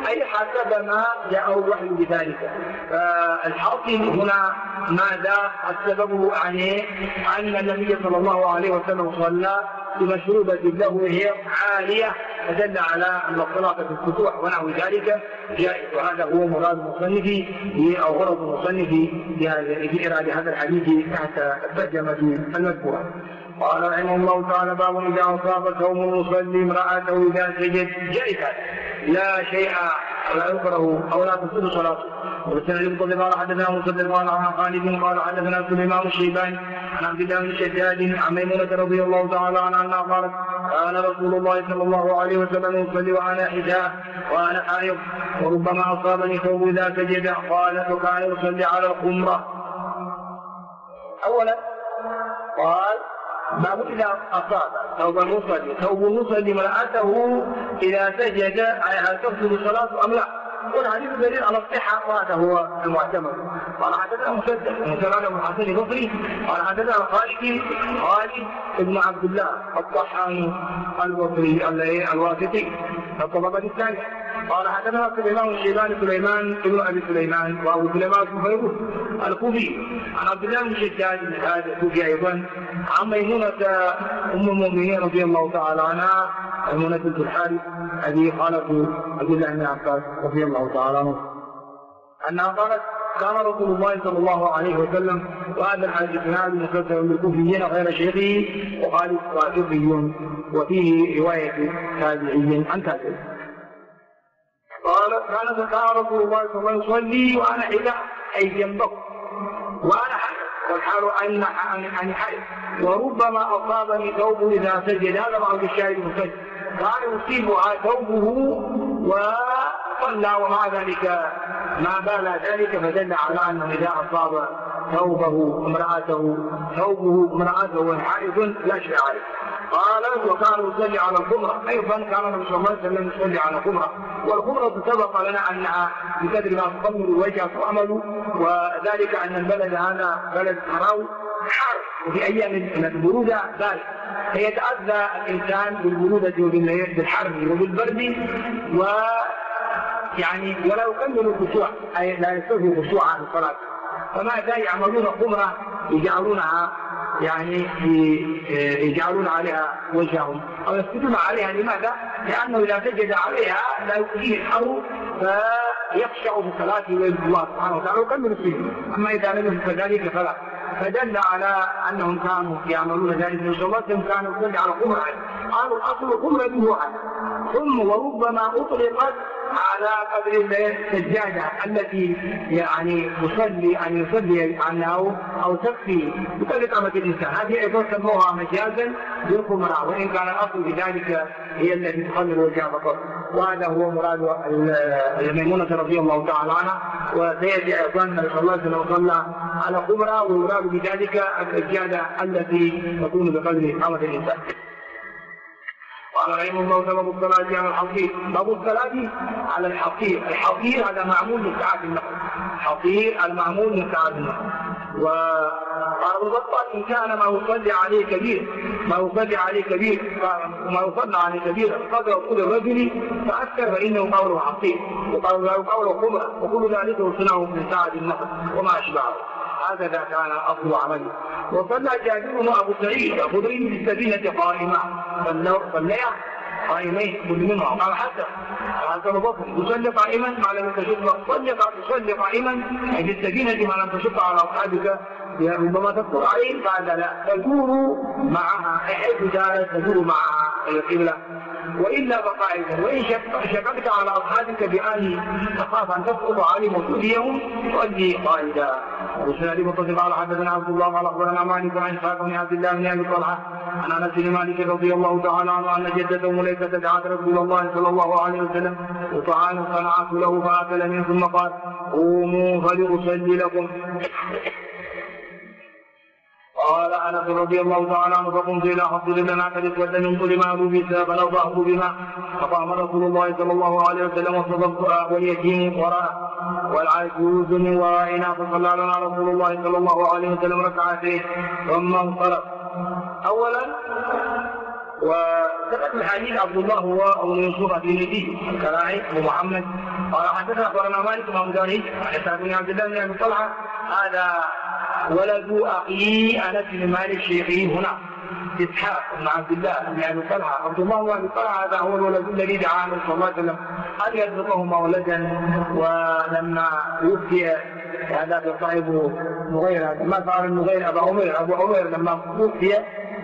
أي حسب ما جاءه الوحي بذلك. فالحاصل هنا ماذا السبب عليه؟ أن النبي صلى الله عليه وسلم صلى بمشروبة له وهي عالية، فدل على أن الصلاة في الفتوح ونحو ذلك جائز. وهذا هو مراد المصنف أو غرض المصنف في إرادة هذا الحديث تحت الترجمة المذكورة. قال رحمه الله تعالى: باب إذا أصاب ثوب المصلي امرأته إذا سجد جائز، لا شيء لا يكره أو لا تبطل صلاته. وبالسنة المتصل قال حدثنا مسدد قال عن خالد قال حدثنا سليمان الشيباني عن عبد الله بن شداد عن ميمونة رضي الله تعالى عنها قالت: كان رسول الله صلى الله عليه وسلم يصلي وأنا حداه وأنا حائض، وربما أصابني ثوب إذا سجد. قالت: وكان يصلي على الخمرة. أولا قال: باب إذا أصاب ثوب المصلي امرأته إذا سجد هل تفسد صلاته أم لا؟ والحديث دليل على الصحة وهذا هو المعتمد. قال حدثنا مسدد بن حسن البصري قال حدثنا خالد بن عبد الله الطحان البصري الواسطي الطبقة الثانية. قال حدثنا سليمان الشيباني سليمان بن ابي سليمان وابو سليمان بن فيروز الكوفي عن عبد الله بن شداد هذا الكوفي ايضا عن ميمونة ام المؤمنين رضي الله تعالى عنها ميمونة بنت الحارث ابي خالة عبد الله بن عباس رضي الله تعالى عنه انها قالت: كان رسول الله صلى الله عليه وسلم، وهذا الحديث هذا مسلسل بالكوفيين غير شيخه وقال وكوفي وفيه رواية تابعي عن تابعي. قال: كان رسول الله صلى الله عليه وسلم يصلي وأنا حذاء أي جنبه وأنا حائض، والحال أن حائض، وربما أصابني ثوب إذا سجد. هذا بعض الشاهد المسجد كان يصيبها ثوبه وصلى ومع ذلك ما بال ذلك، فدل على أنه إذا أصاب ثوبه امرأته حائض لا شيء عليه. قال: وكان يصلي على الخمرة، أيضا كان النبي صلى الله عليه وسلم يصلي على الخمرة. والخمرة سبق لنا أنها بقدر ما تقمر الوجه تعمل، وذلك أن البلد هذا بلد حراوي حار، وفي أيام البرودة بارد، فيتأذى الإنسان بالبرودة وبالحر وبالبرد ولا يكمل الخشوع، أي لا يستوفي خشوعا في الصلاة. فماذا يعملون خمرة يجعلون عليها وجههم أو يسجدون عليها. لماذا؟ لأنه إذا سجد عليها لا يؤذيه الحر فيخشع في صلاته ويرجو الله سبحانه وتعالى ويكمل السجود. أما إذا لم يكن كذلك فلا. فدل على أنهم كانوا يعملون ذلك من صلاتهم، كانوا يصلي على خمرة. قالوا الأصل خمرة ثم وربما أطلقت على قدر السجادة التي يصلي عنها أو تكفي بقدر قامة الإنسان. هذه أيضا سموها مجازا بالخمرة، وإن كان الأصل بذلك هي التي تخمر وجه فقط. وهذا هو مراد ميمونة رضي الله تعالى عنها. وسيأتي أيضا صلى الله عليه وسلم صلى على خمرة، ويراد بذلك السجادة التي تكون بقدر قامة الإنسان. قال رحمه الله: سبب الصلاة على الحصير. باب الصلاة على الحصير. الحصير هذا معمول من ساعة النقل. حصير المعمول من ساعة النقل. وقال البطل: إن كان ما يصلي عليه كبير وما يصلى عليه كبير قدر طول الرجل فأكثر فإنه قوله حصير، وقال له قوله خمرة، وكل ذلك صنعه من ساعة النقل وما أشبهه. هكذا كان أصل عمله. وصلى جابر وأبو سعيد الخدري بالسفينة قائمة، صليا قائمين كل منهم. قال حتى البصري: يصلي قائما ما لم تشق، تصلي قائما في السفينة ما لم تشق على أصحابك، ربما تدخل عليه بعد لا تدور معها، حيث جالس تدور معها القبلة، وإلا فقائدا. وإن شققت على أصحابك بأن تخاف أن تسقط عليهم وتؤذيهم تؤدي قائدا. وسنة متصل قال حدثنا عبد الله قال أخبرنا مالك عن إسحاق بن عبد الله بن أبي طلحة عن أنس بن مالك رضي الله تعالى عنه أن جدته مليكة دعت رسول الله صلى الله عليه وسلم وطعام صنعته له فأكل منه ثم قال: قوموا فلأصلي لكم. قال أنس رضي الله تعالى عنه: فقمت إلى حفظ لنا قد اسود من كل ما لبس فنضحت بما، فقام رسول الله صلى الله عليه وسلم وصدقت واليتيم وراءه والعجوز من ورائنا، فصلى لنا رسول الله صلى الله عليه وسلم ركعتين ثم انصرف. أولا وسبق الحديث عبد الله هو أبو يوسف الترمذي الكراعي أبو محمد قال حدثنا أخبرنا مالك بن داري عن سعد بن عبد الله بن أبي طلحة هذا ولد أخي أنس بن مالك شيخي هنا إسحاق بن عبد الله بن أبي طلحة. عبد الله بن أبي طلحة هذا هو الولد الذي دعا النبي صلى الله عليه وسلم أن يرزقه مولدا، ولما توفي هذا صاحب مغيرة ما فعل المغيرة أبو عمير لما توفي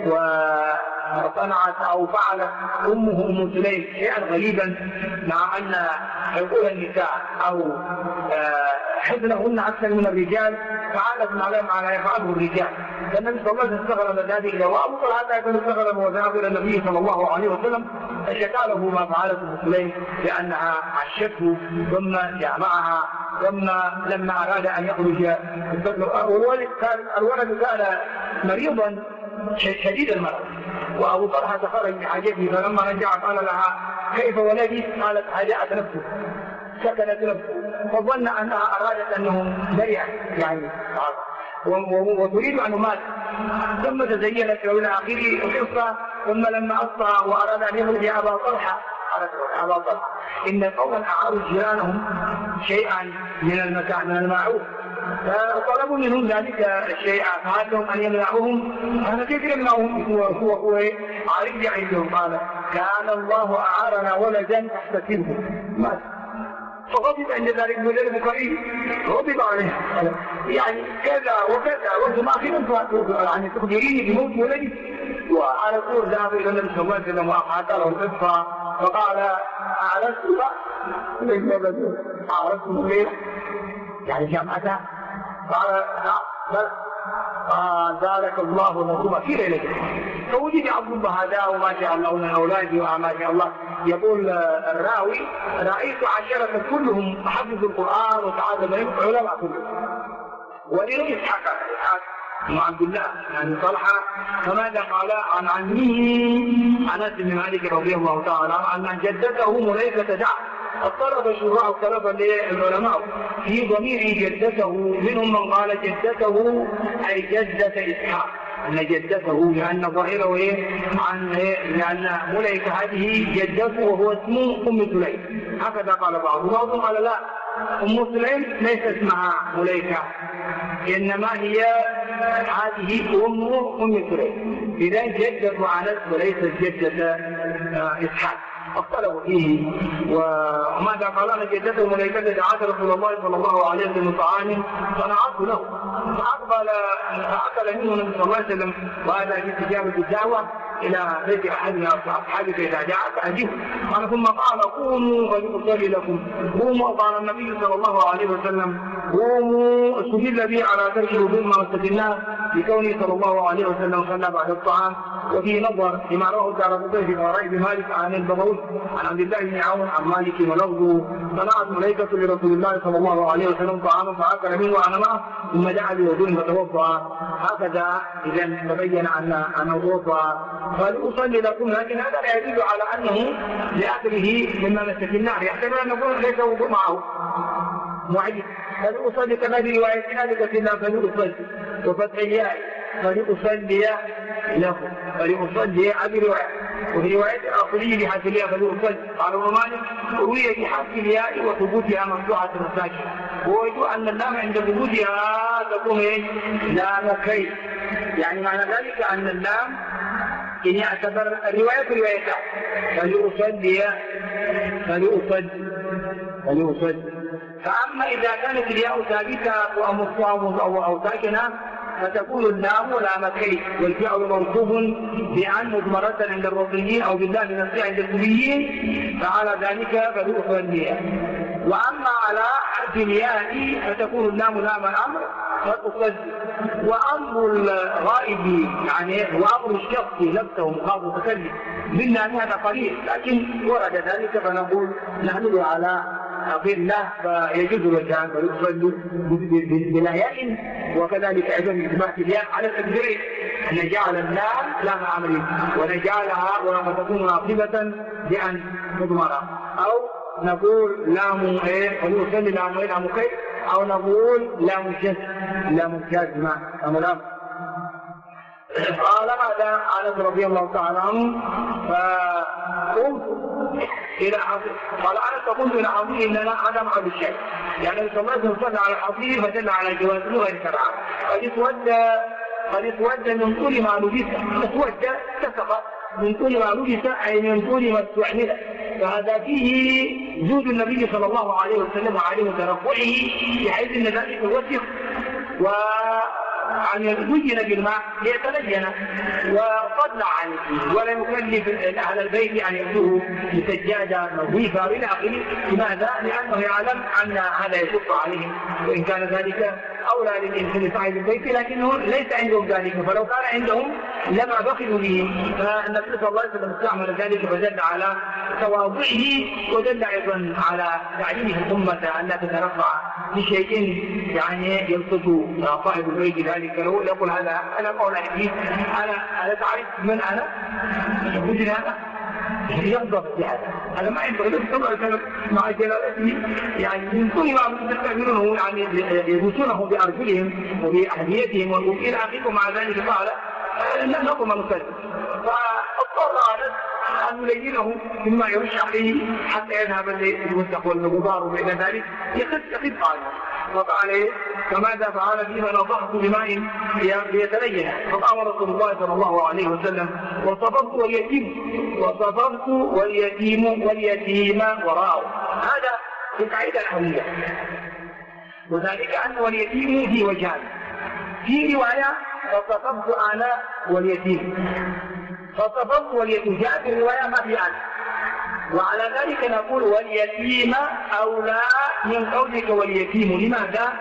وصنعت أو فعلت أمه أم سليم شيئا غريبا، مع أن حقوق النساء أو حزنهن أكثر من الرجال فعلت ما يفعله الرجال. فالنبي صلى الله عليه وسلم استغرب ذلك، وأبو طلحة يكون استغرب وذهب إلى النبي صلى الله عليه وسلم فشكى له ما فعلته أم سليم لأنها عشته ثم جامعها، ثم لما أراد أن يخرج الولد كان مريضا شديد المرض، وأبو طلحة خرج بحاجته، فلما رجع قال لها كيف ولدي؟ قالت هاجأت نفسه سكنت نفسه، فظن أنها أرادت أنه بريئا يعني وتريد أن مات، ثم تزينت إلى آخره القصة. ثم لما أصبح وأراد أن يخرج أبا طلحة قالت أبا طلحة إن قوما أعاروا جيرانهم شيئا من المعروف فطلبوا منهم ذلك الشيء فهلهم أن يمنعوهم، أنا كيف يمنعهم؟ هو عارف عندهم. قال كان الله أعارنا ولدا تحتسبه مات، فغضب عند ذلك مدير البخاري غضب عليه يعني كذا وكذا وانتم اخرين يعني تخبريني بموت ولدي. وعلى طول ذهب الى النبي صلى الله عليه وسلم وحكى له القصه فقال اعرفت الليله يعني جمعتها؟ قال بل ذلك الله لكم في ليلته. فوجد عبد الله هذا وما شاء الله من اولاده وما شاء الله. يقول الراوي رأيت عشرة كلهم حفظوا القرآن وتعلموا علماء كلهم، ولهم إسحاق بن عبد الله يعني طلحة فماذا قال عن عمه أنس بن مالك رضي الله تعالى عنه أن جدته مليكة دعا. اضطرب شراح اختلف العلماء في ضمير جدته، منهم من قال جدته أي جدة إسحاق أن جدته لأن ظاهره لأن مليكة هذه جدته وهو اسمه أم سليم، هكذا قال بعضهم قال لا أم سليم ليس اسمها مليكة إنما هي هذه أم سليم، إذا جدة أنس وليست جدة إسحاق. اختلفوا فيه. وماذا قال أن جدته مليكة دعت رسول الله صلى الله عليه وسلم طعام صنعته له فأكل منه النبي صلى الله عليه وسلم، وهذا في استجابة الدعوة إلى بيت أحدنا أصحابه إذا جاء فأجبه. قال ثم قال قوموا فلأصلي لكم. قوموا قال النبي صلى الله عليه وسلم قوموا استدل به على ترك الوضوء ما استدلناه بكونه صلى الله عليه وسلم صلى بعد الطعام. وفي نظر لما رواه الدارقطني في غرائب بن مالك عن البغوي عن عبد الله بن عون عن مالك ولفظه صنعت ملائكة لرسول الله صلى الله عليه وسلم طعاما فأكل منه وأنا معه ثم دعا بوضوء فتوضأ. هكذا إذا تبين أنه توضأ. فلأصلي لكم، لكن هذا لا يدل على أنه لأكله مما مسك النار، يحتمل أن يكون ليس وضوء معه معين. فلأصلي كما في رواية ذلك فينا فلأصلي وفتح الياء فلأصلي لكم فلأصلي أبي رواية. وفي رواية الأصلي بحذف الياء فلأصلي قال ابن مالك روي بحذف الياء وثبوتها مفتوحة الساكنة، ووجد أن اللام عند ثبوتها تكون لام كي، يعني معنى ذلك أن اللام إن يعتبر الرواية روايتان فليصد. فأما إذا كانت الياء ثابتة أو ساكنة فتكون اللام لام كي، والفعل منصوب بأن مضمرة عند البصريين أو بالله من الصيغ عند الكوفيين، فعلى ذلك فليصد. وأما على حرف الياء فتكون اللام لام الأمر فتصد. وأمر الغائب يعني وأمر الشخص نفسه مخاطب متكلم منا هذا قليل، لكن ورد ذلك فنقول نحمل على الله فيجوز الوجهان فيصد بلا ياء. وكذلك أيضا إثبات الياء على التكبير أن جعل اللام لام أمر ونجعلها وتكون ناصبة بأن مضمرة، أو نقول لام فليصلي لام كي، أو نقول لام جاز ما أمرام. قال ماذا؟ أنس رضي الله تعالى عنه فقمت إلى حصير. قال أنس فقمت إلى حصير إن أنا عدم عبد الشيء، يعني صلى الله عليه وسلم صلى على الحصير فدل على جواز غير شرعا. قد اسود من طول ما لبس، اسود اتسق من طول ما لبس أي من طول ما استعمل، فهذا فيه جود النبي صلى الله عليه وسلم وعليه ترفعه بحيث أن ذلك يوثق وأن يزين بالماء ليتلين وفضل عنه ولا يكلف أهل البيت أن يأتوه بسجادة نظيفة إلى آخره. لماذا؟ لأنه يعلم أن هذا يشق عليهم، وإن كان ذلك أولى للإنسان صاحب البيت، لكنه ليس عندهم ذلك، فلو كان عندهم لما بخلوا به. فالنبي صلى الله عليه وسلم استعمل ذلك فدل على تواضعه ودل أيضا على تعليمه الأمة أن لا تترفع بشيء يعني يلصق صاحب البيت ذلك له. يقول هذا أنا قول حديث، أنا تعرف من أنا؟ مثل هذا يغضب بهذا، أنا ما ينبغي صلى الله عليه وسلم مع جلالته يعني من كل ما يستعملونه يعني يبوسونه بأرجلهم وبأهديتهم وإلى آخره. مع ذلك قال لن نقوم نسلم، فاضطر أنس أن يلينه مما يرش عليه حتى يذهب الوسخ والغبار وبين ذلك يخف قال فقال فماذا فعل فيما نضحت بماء ليتلين؟ فقام رسول الله صلى الله عليه وسلم وصففت واليتيم وراءه. هذا في القاعدة الحمية، وذلك أن واليتيم في وجهان، في رواية فصففت أنا واليتيم، فصففت واليتيم جاء في الرواية ما في أنا، وعلى ذلك نقول واليتيم أولى من قولك واليتيم. لماذا؟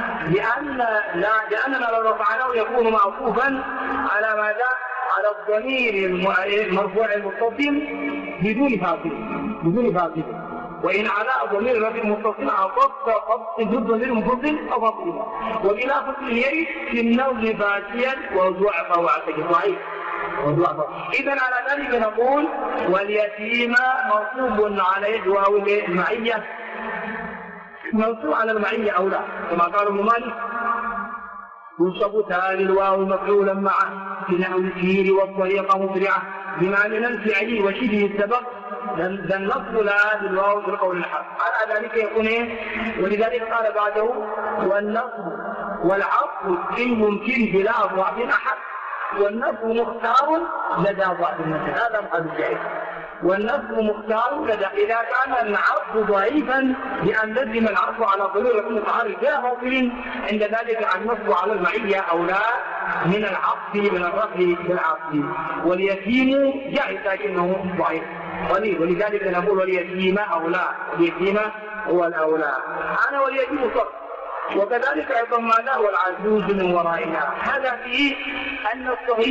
لأننا لو رفعناه يكون معطوفا على ماذا؟ على الضمير المرفوع المتصل بدون فاصل، وإن على ضمير الرفع المتصل عطفت الضمير المتصل أو فاصل، وبلا فصل يرد في النوم فاسيا وضعف وعسى. إذا على ذلك نقول واليتيم منصوب على واو المعية، منصوب على المعية أولى كما قال ابن مالك ينصب تالي الواو مفعولا معه في نحو السير والطريقة مسرعة بمعنى الفعل وشبه السبق ذا النصب لا بالواو في القول الحق. على ذلك يكون ولذلك قال بعده والنصب والعطف إن ممكن بلا ضعف أحد، والنصب مختار لدى ضعف المثل. هذا مقصد الشيء، والنصب مختار لدى إذا كان العطف ضعيفا بأن لزم العطف على ضرورة متعارض لا باطل، عند ذلك النصب على المعية أولى من العطف من الرفع بالعطف. واليتيم جائز لكنه ضعيف قليل، ولذلك نقول واليتيم أولى، اليتيم هو الأولى. أنا واليتيم صف، وكذلك أيضا ماذا والعجوز من ورائنا. هذا فيه أن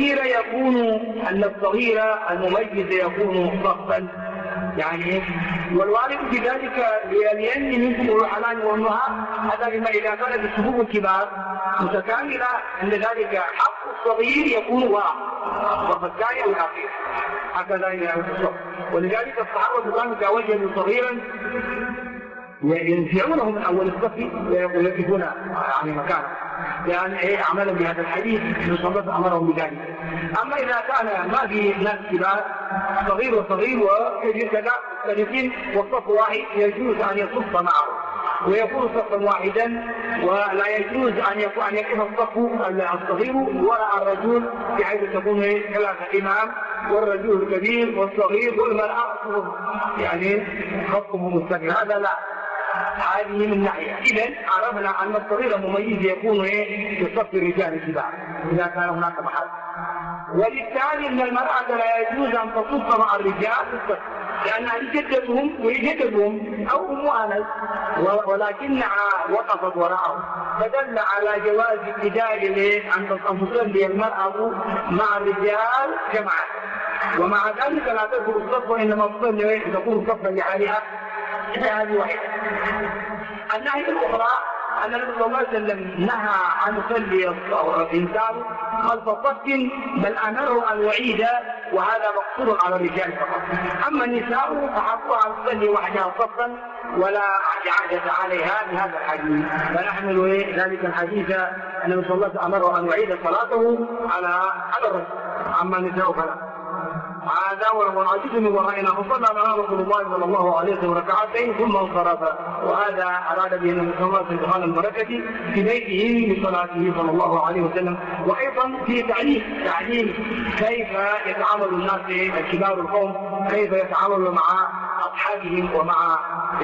الصغير المميز يكون صفا يعني، والوالد في ذلك لأن منكم الحلال والنهى. هذا بما إذا كان بالشبوب الكبار متكاملة، عند ذلك حق الصغير يكون وراء والثاني والأخير هكذا يعني الصف. ولذلك الصحابة كانوا إذا وجدوا صغيرا ينفعونه من أول الصف ويقفون يعني مكانه، يعني أعمالا بهذا الحديث من صلى الله أمرهم بذلك. أما إذا كان ما في ناس كبار صغير وصغير وكبير كذا ثلاثين والصف واحد يجوز أن يصف معه ويكون صفا واحدا، ولا يجوز أن يقف الصف الصغير وراء الرجل بحيث تكون ثلاثة إمام والرجل الكبير والصغير والمرأة يعني خطهم مستقيم. هذا لا، هذه من ناحية. إذن عرفنا أن الصغير المميز يكون في صف الرجال الكبار إذا كان هناك محل. وبالتالي أن المرأة لا يجوز أن تصف مع الرجال في الصف، لأنها جدتهم وجدتهم أو أم أنس ولكنها وقفت وراءهم، فدل على جواز ابتداء أن تصلي المرأة مع الرجال جمعا. ومع ذلك لا تدخل الصف وإنما تصلي تكون صفا لحالها. هذه واحدة. الناحية الأخرى أن النبي صلى الله عليه وسلم نهى عن يصلي الإنسان خلف صف، بل أمره أن يعيد، وهذا مقصور على الرجال فقط. أما النساء فحقها أن تصلي وحدها صفا ولا إعادة عليها بهذا الحديث، فنحمل ذلك الحديث أن النبي صلى الله عليه وسلم أمره أن يعيد صلاته على الرجل، أما النساء فلا. هذا ولو عجز من ورائنا فصلى معنا رسول الله صلى الله عليه وسلم ركعتين ثم انصرف، وهذا أراد به النبي صلى الله عليه وسلم دخول المبركة في بيته بصلاته صلى الله عليه وسلم. وأيضا في تعليم كيف يتعامل الناس كبار القوم، كيف يتعاملوا مع أصحابهم ومع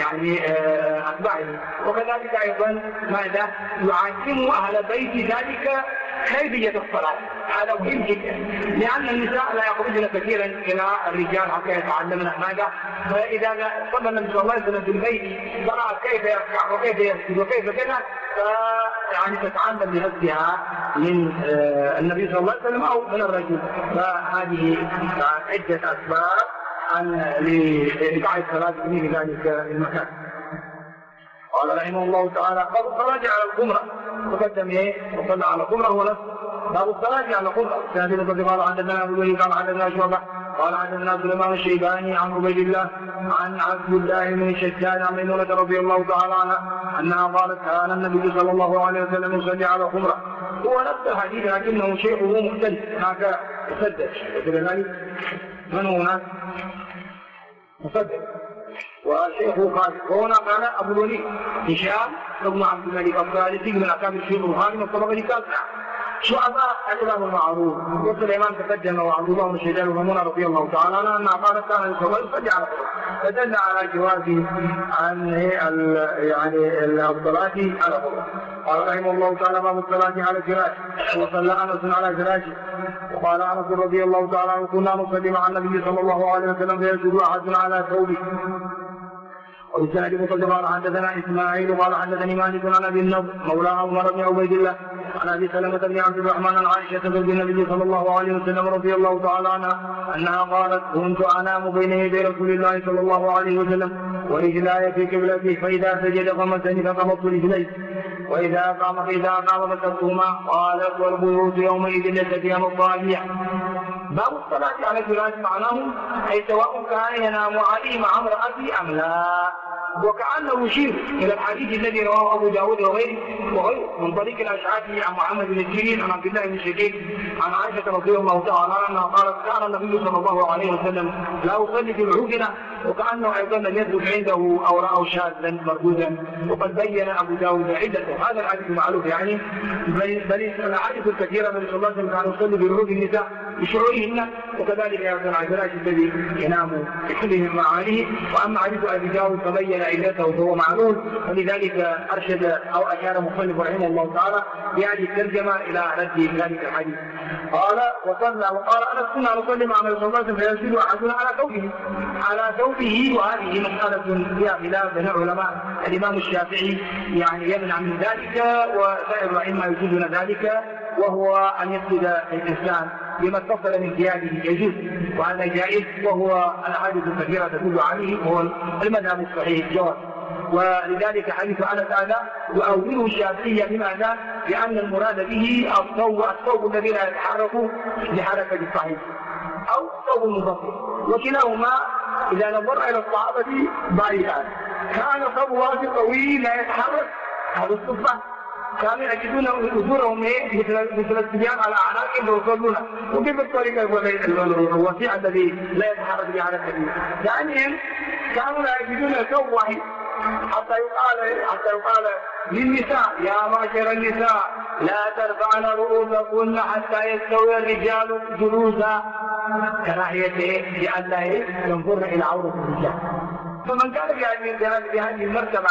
أتباعهم، وكذلك أيضا ماذا يعلم أهل بيت ذلك كيفية الصلاة. هذا مهم جدا، لأن النساء لا يخرجن كثيرا إلى الرجال حتى يتعلمن ماذا، فإذا صلى النبي صلى الله عليه وسلم في البيت فرأت كيف يركع وكيف يسجد وكيف كذا، تتعلم بنفسها من النبي صلى الله عليه وسلم أو من الرجل. فهذه عدة أسباب لإبقاء الصلاة في ذلك المكان. قال رحمه الله تعالى: باب الصلاة على القمرة. تقدم وصلى على القمرة هو نفسه باب الصلاة على القمرة. سيدنا قال حدثنا أبو بكر قال حدثنا شعبة قال حدثنا سليمان الشيباني عن عبيد الله عن عبد الله بن شداد عن ميمونة رضي الله تعالى عنها أنها قالت: كان النبي صلى الله عليه وسلم يصلي على القمرة. هو نفس الحديث لكنه شيخه مختلف، هناك مسدد وكذلك من هناك مسدد وشيخه خالد، وهنا قال أبو الوليد هشام ابن عبد الملك الثالثي من أكابر الشيوخ البخاري من الطبقة الثالثة. شعبة الإمام المعروف، وسليمان تقدم وعبد الله بن شداد وميمونة رضي الله تعالى عنها أنها قالت: كان يصلي على القمرة، فدل على جواز عن الصلاة على القمرة. قال رحمه الله تعالى: باب الصلاة على الفراش. وصلى أنس على فراشه. وقال أنس رضي الله تعالى عنه: كنا نصلي مع النبي صلى الله عليه وسلم فيسجد أحد على ثوبه. وبالسند مصدق قال حدثنا إسماعيل قال حدثني مالك عن أبي النضر مولى عمر بن عبيد الله عن أبي سلمة بن عبد الرحمن عن عائشة زوج النبي صلى الله عليه وسلم رضي الله تعالى عنها أنها قالت: كنت أنام بين يدي رسول الله صلى الله عليه وسلم ورجلاي في قبلته، فإذا سجد فمسني فقمت رجليه، وإذا قام فسرتهما. قالت: والبيوت يومئذ ليست فيها مصابيح. باب الصلاة على الفراش معناه أي سواء كان ينام عليه مع امرأته أم لا، وكأنه يشير إلى الحديث الذي رواه أبو داود وغيره من طريق الأشعري عن محمد بن سيرين عن عبد الله بن شديد عن عائشة رضي الله تعالى عنها قالت: كان النبي صلى الله عليه وسلم لا يصلي في العودنة، وكأنه أيضا لم يثبت عنده أو رأى شاذا مردودا. وقد بين أبو داود عدته. هذا الحديث معروف بل الأحاديث الكثيرة من صلى الله عليه وسلم كان يصلي في عود النساء بشعورهن، وكذلك أيضا عن الفراش الذي ينام بكل معانيه. وأما حديث أبي داود فبين علته فهو معلول، ولذلك أرشد أو أشار مصنف رحمه الله تعالى بهذه الترجمة إلى رد ذلك الحديث. قال: وصلى وقال أنس: كنا نصلي مع النبي صلى الله عليه وسلم فيسجد أحدنا على ثوبه. وهذه مسألة فيها خلاف بين العلماء. الإمام الشافعي يمنع من ذلك، وسائر الأئمة يجوزون ذلك، وهو أن يسجد الإنسان بما اتصل من ثيابه يجوز، وهذا جائز، وهو الأحاديث الكثيرة تدل عليه، وهو المذهب الصحيح الجواز. ولذلك حديث أنس هذا يؤوله الشافعية بماذا؟ لأن المراد به الثوب الذي لا يتحرك لحركة الصحيح أو الثوب المنفصل، وكلاهما إذا نظر إلى الصحابة ضعيفان. كان ثوب واسع طويل لا يتحرك، هذا الصفة كانوا يجدون أجورهم مثل الصبيان على أعناقهم ويصلون، وكيف الطريقة الوسيع الذي لا يتحرك بحركته. ثانيا كانوا لا يجدون ثوب واحد حتى يقال للنساء: يا معشر النساء لا ترفعن رؤوسكن حتى يستوي الرجال جلوسا، كراهيته لئلا ينظرن إلى عورة الرجال. فمن كان بهذه المرتبة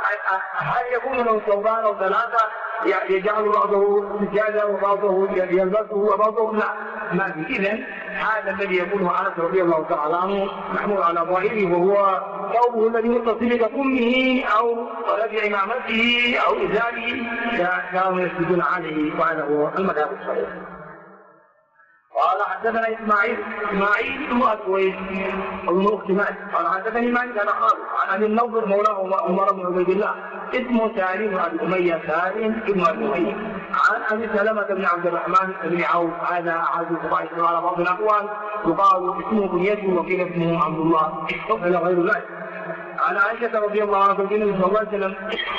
هل يكون له ثوبان أو ثلاثة يجعل بعضه سجادة وبعضه يلبسه وبعضه لا، ما في. إذن هذا الذي يقوله أنس رضي الله تعالى عنه محمول على ظاهره، وهو ثوبه الذي يتصل بكمه أو طرف إمامته أو إزاره كانوا يسجدون عليه، وهذا هو المذهب الصحيح. قال حدثنا اسماعيل بن اسود ابن اخت مالك قال حدثني مالك عن خالد عن ابي النضر مولاه عمر بن عبيد الله اسمه سالم بن ابي اميه سالم بن ابي اميه عن ابي سلمه بن عبد الرحمن بن عوف هذا احد الصحابه على بعض الاقوال يقال اسمه بنيته وقيل اسمه عبد الله الى غير ذلك. عن عائشه رضي الله عنها في النبي صلى الله عليه وسلم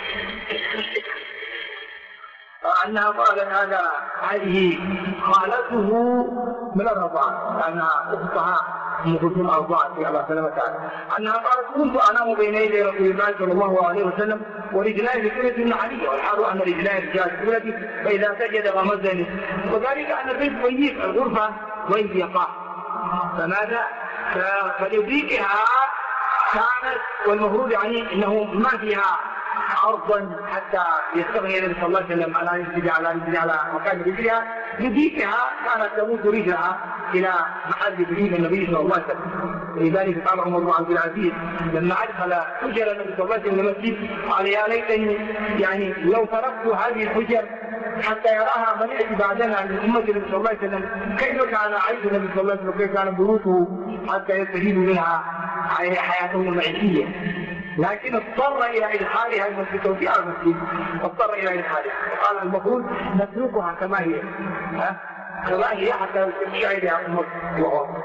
أنها قالت هذه خالته من الرضاعة أنها أختها أم كلثوم أرضعت في أبا سلمة أنها قالت كنت أنام بين يدي رسول الله صلى الله عليه وسلم ورجلاي بسنة علي والحال أن رجلاي رجال سنتي فإذا سجد غمزني وذلك أن البيت ضيق الغرفة ضيقة فماذا؟ فليضيقها كانت والمفروض يعني أنه ما فيها أرضا حتى يستغني النبي صلى الله عليه وسلم على مكان رجلها يضيقها كانت تموت رجلها إلى محل رجل النبي صلى الله عليه وسلم. لذلك قال عمر بن عبد العزيز لما أدخل حجر النبي صلى الله عليه وسلم المسجد قال يا ليتني يعني لو تركت هذه الحجر حتى يراها من يأتي بعدنا من أمة النبي صلى الله عليه وسلم كيف كان عيش النبي صلى الله عليه وسلم وكيف كان بيوته حتى يستفيد منها حياتهم المعيشية. لكن اضطر إلى إدخالها المسجد وفي المسجد اضطر إلى إدخالها وقال المفروض نتركها كما هي كما هي حتى تشاهد أمة وغيرها.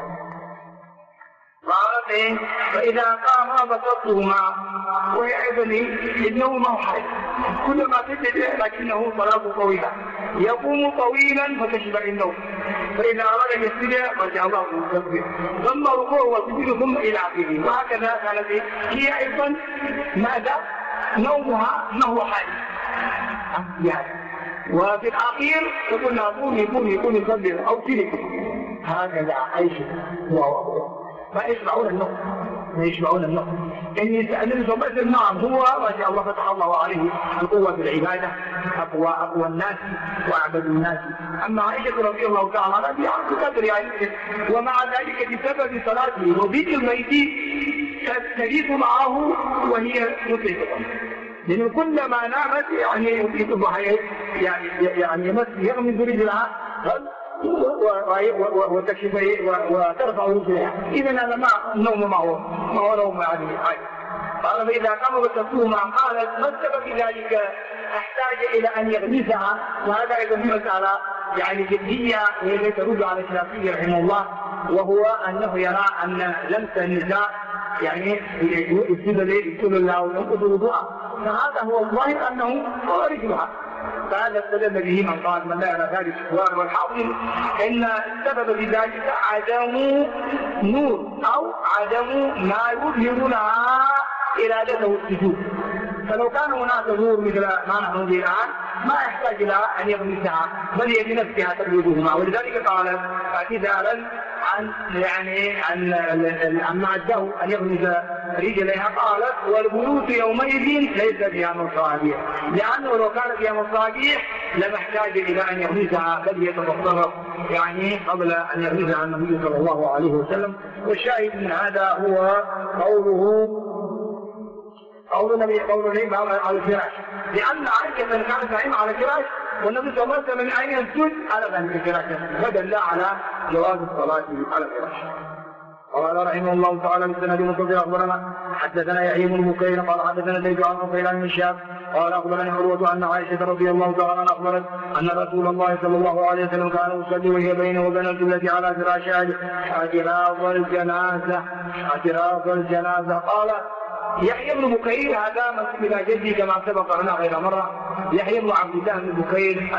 قالت إيه فإذا قام بسطهما وهي ابني إنه موحد كلما تجد لكنه صلاة طويلة يقوم طويلا فتشبع النوم فإذا أراد أن يسجد رجع الله ويسجد ثم ركوع وسجود ثم إلى آخره وهكذا كانت هي أيضا ماذا نومها ما هو حال وفي الأخير تقول لها قومي صلي أو تلك هكذا عيش ما يشبعون النوم إني سألني صبعت النعم هو ما شاء الله فتح الله عليه القوة في العبادة أقوى الناس وأعبد الناس. أما عائشة رضي الله تعالى عنها بقدر عائشة ومع ذلك بسبب صلاته وبيت الميت تستغيث معه وهي مطلقة لأنه كلما نامت يعني يصبح يعني يغمز رجلها وتكشف وترفع رجلها إذا هذا ما النوم ما هو نوم يعني. قال فإذا قام بتسوهما قالت ما السبب في ذلك احتاج إلى أن يغمسها وهذا أيضا في مسألة يعني جدية وهي ترد على الشافعي رحمه الله وهو أنه يرى أن لمس النساء يعني يسجد الله وينقض وضوءها فهذا هو الظاهر أنه هو رجلها فهذا استدل به من قال من لا يرى ذلك والحاصل ان السبب في ذلك عدم نور او عدم ما يظهر لها ارادته السجود فلو كان هناك نور مثل ما نحن به الان ما يحتاج الى ان يغمسها بل هي بنفسها تبلغهما ولذلك قال اعتذارا عن ما عده ان يغمس رجليها قالت والبيوت يومئذ ليس فيها مصابيح لانه لو كان فيها مصابيح لما احتاج الى ان يغمسها بل يتصرف يعني قبل ان يغمسها النبي صلى الله عليه وسلم. والشاهد من هذا هو قول النبي على الفراش لان عائشه كانت نائمه على الفراش والنبي صلى الله عليه وسلم من اين يسجد على ذلك الفراش فدل على جواز الصلاه على الفراش. قال رحمه الله تعالى بالسند المتصل اخبرنا حدثنا يحيى بن بكير قال حدثنا زيد عن قيل عن الشام قال اخبرني عروه ان عائشه رضي الله تعالى عنها اخبرت ان رسول الله صلى الله عليه وسلم كان يصلي وهي بينه وبين القبله على فراشه اعتراض الجنازه. قال يحيى بن بكير هذا منسوب الى جدي كما سبق لنا غير مره يحيى بن عبد الله بن بكير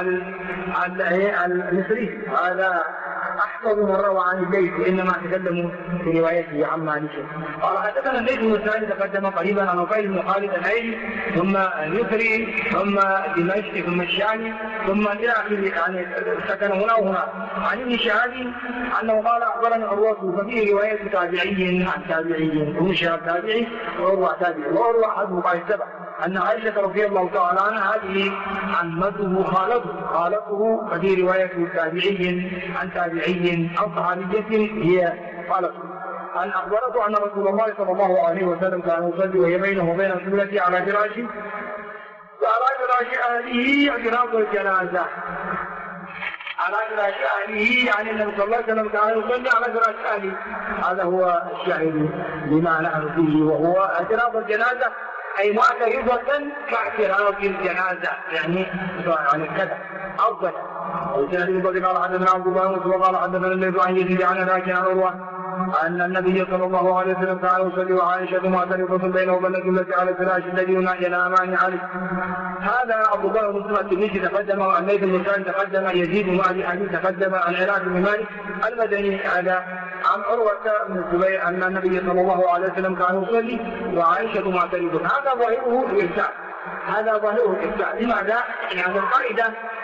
المصري هذا احفظ من روى عن البيت انما تكلموا في روايته عن مالك. قال حدثنا الليث بن سعيد تقدم قريبا عن عقيل بن خالد الايلي ثم اليسري ثم دمشق ثم الشامي ثم يعني سكن هنا وهنا عن ابن شهاب انه قال اخبرني عروه ففيه روايه تابعي عن تابعي ابن شهاب تابعي وعروه تابعي وعروه حسب قال السبع أن عائشة رضي الله تعالى عنها هذه عمته خالته ففي رواية تابعي عن تابعي أو صحابية هي خالته أن أخبرته أن رسول الله صلى الله عليه وسلم كان يصلي وهي بينه وبين القبلة على فراش أهله اعتراض الجنازة على فراش أهله، يعني النبي صلى الله عليه وسلم كان يصلي على فراش أهله. هذا هو الشاهد لما نحن فيه، وهو اعتراف الجنازة أي معترضة كاعتراف الجنازة، يعني كذا أفضل. وسأل بن قال حدثنا عبد الله وقال حدثنا الليث عن يزيد عن راكع عن عروة أن النبي صلى الله عليه وسلم كان يصلي وعائشة معترضة بينه وبين التي على الفراش الذي ينامان عليه. هذا عبد الله بن مسلم الترمذي تقدم، وعن الليث بن سعد تقدم، يزيد بن ابي حديث تقدم، عن عراق بن مالك المدني هذا عن عروة بن الزبير أن النبي صلى الله عليه وسلم كان يصلي وعائشة معترضة. هذا ظاهره الإرسال، هذا ظاهره الإرسال. لماذا؟ يعني القاعدة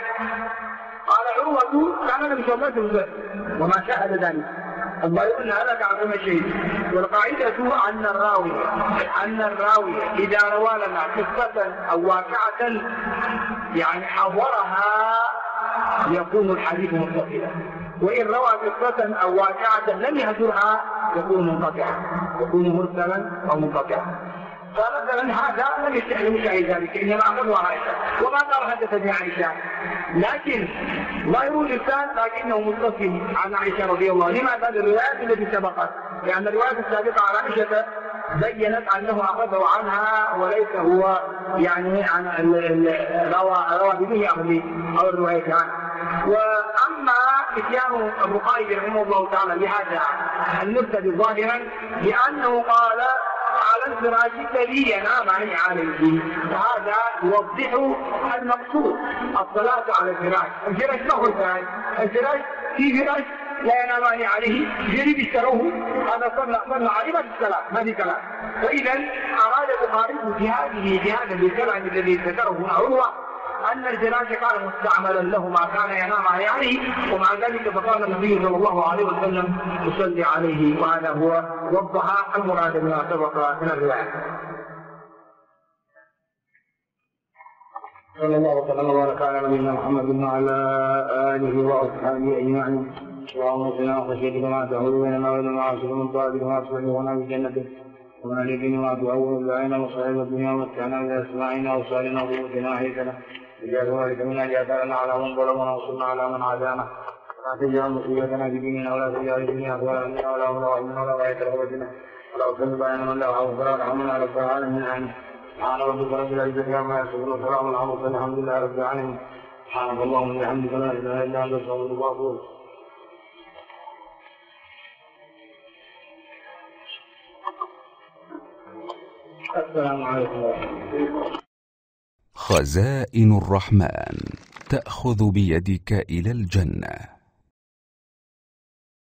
قال عروة كان النبي صلى الله عليه وسلم وما شاهد ذلك، الظاهر أن هذا كعظم الشيء. والقاعدة أن الراوي إذا روى لنا قصة أو واقعة يعني حضرها يكون الحديث متصلا، وإن روى قصة أو واقعة لم يحضرها يكون منقطعا، يكون مرسلا أو منقطعا. فمثلا هذا لم يستحيل شيء ذلك، انما اقولها عائشه وما قال حدثني عائشه، لكن ظاهر الانسان لكنه متصل عن عائشه رضي الله عنها. لماذا؟ الروايات التي سبقت، لان الروايات السابقه عن عائشه بينت انه اخذه عنها وليس هو يعني عن روى به او الروايه عنه. واما اتيان البخاري رحمه الله تعالى بهذا المرتد ظاهرا لانه قال على الفراش الذي ينام عليه، وهذا يوضح المقصود الصلاة على الفراش. الفراش ما هو الفراش في فراش لا ينام عليه جريب اشتروه، هذا صلى عليه ما في الصلاة، ما في كلام. فإذا أراد البخاري بهذا الكلام الذي ذكره عروة أن الفراش كان مستعملا له ما كان ينام عليه، ومع ذلك فقال النبي صلى الله عليه وسلم يصلي عليه، وهذا هو وضح المراد بما سبق من الرواية. صلى الله وسلم وبارك على نبينا محمد وعلى آله وأصحابه أجمعين. اللهم صل وسلم وما تعود بيننا وبين المعاصي ومن طاعتك وما تبلغنا بجنتك ومن اليقين ما تعود بعيننا وصاحب الدنيا ومتعنا بأسماعنا وصالنا وقوتنا حيثنا اجعل ذلك من اجابنا على من ظلمنا وانصرنا على من عادانا، ولا تجعل مصيبتنا في ديننا ولا تجعل الدنيا اكبر همنا ولا مبلغ علمنا ولا غاية رغبتنا ولا تسلط علينا من لا حول ولا قوة الا بالله. رب العالمين. سبحان ربك رب العزة عما يصفون وسلام على المرسلين الحمد لله رب العالمين. سبحانك اللهم وبحمدك لا اله الا انت استغفرك واتوب اليك. السلام عليكم ورحمة الله. خزائن الرحمن تأخذ بيدك إلى الجنة.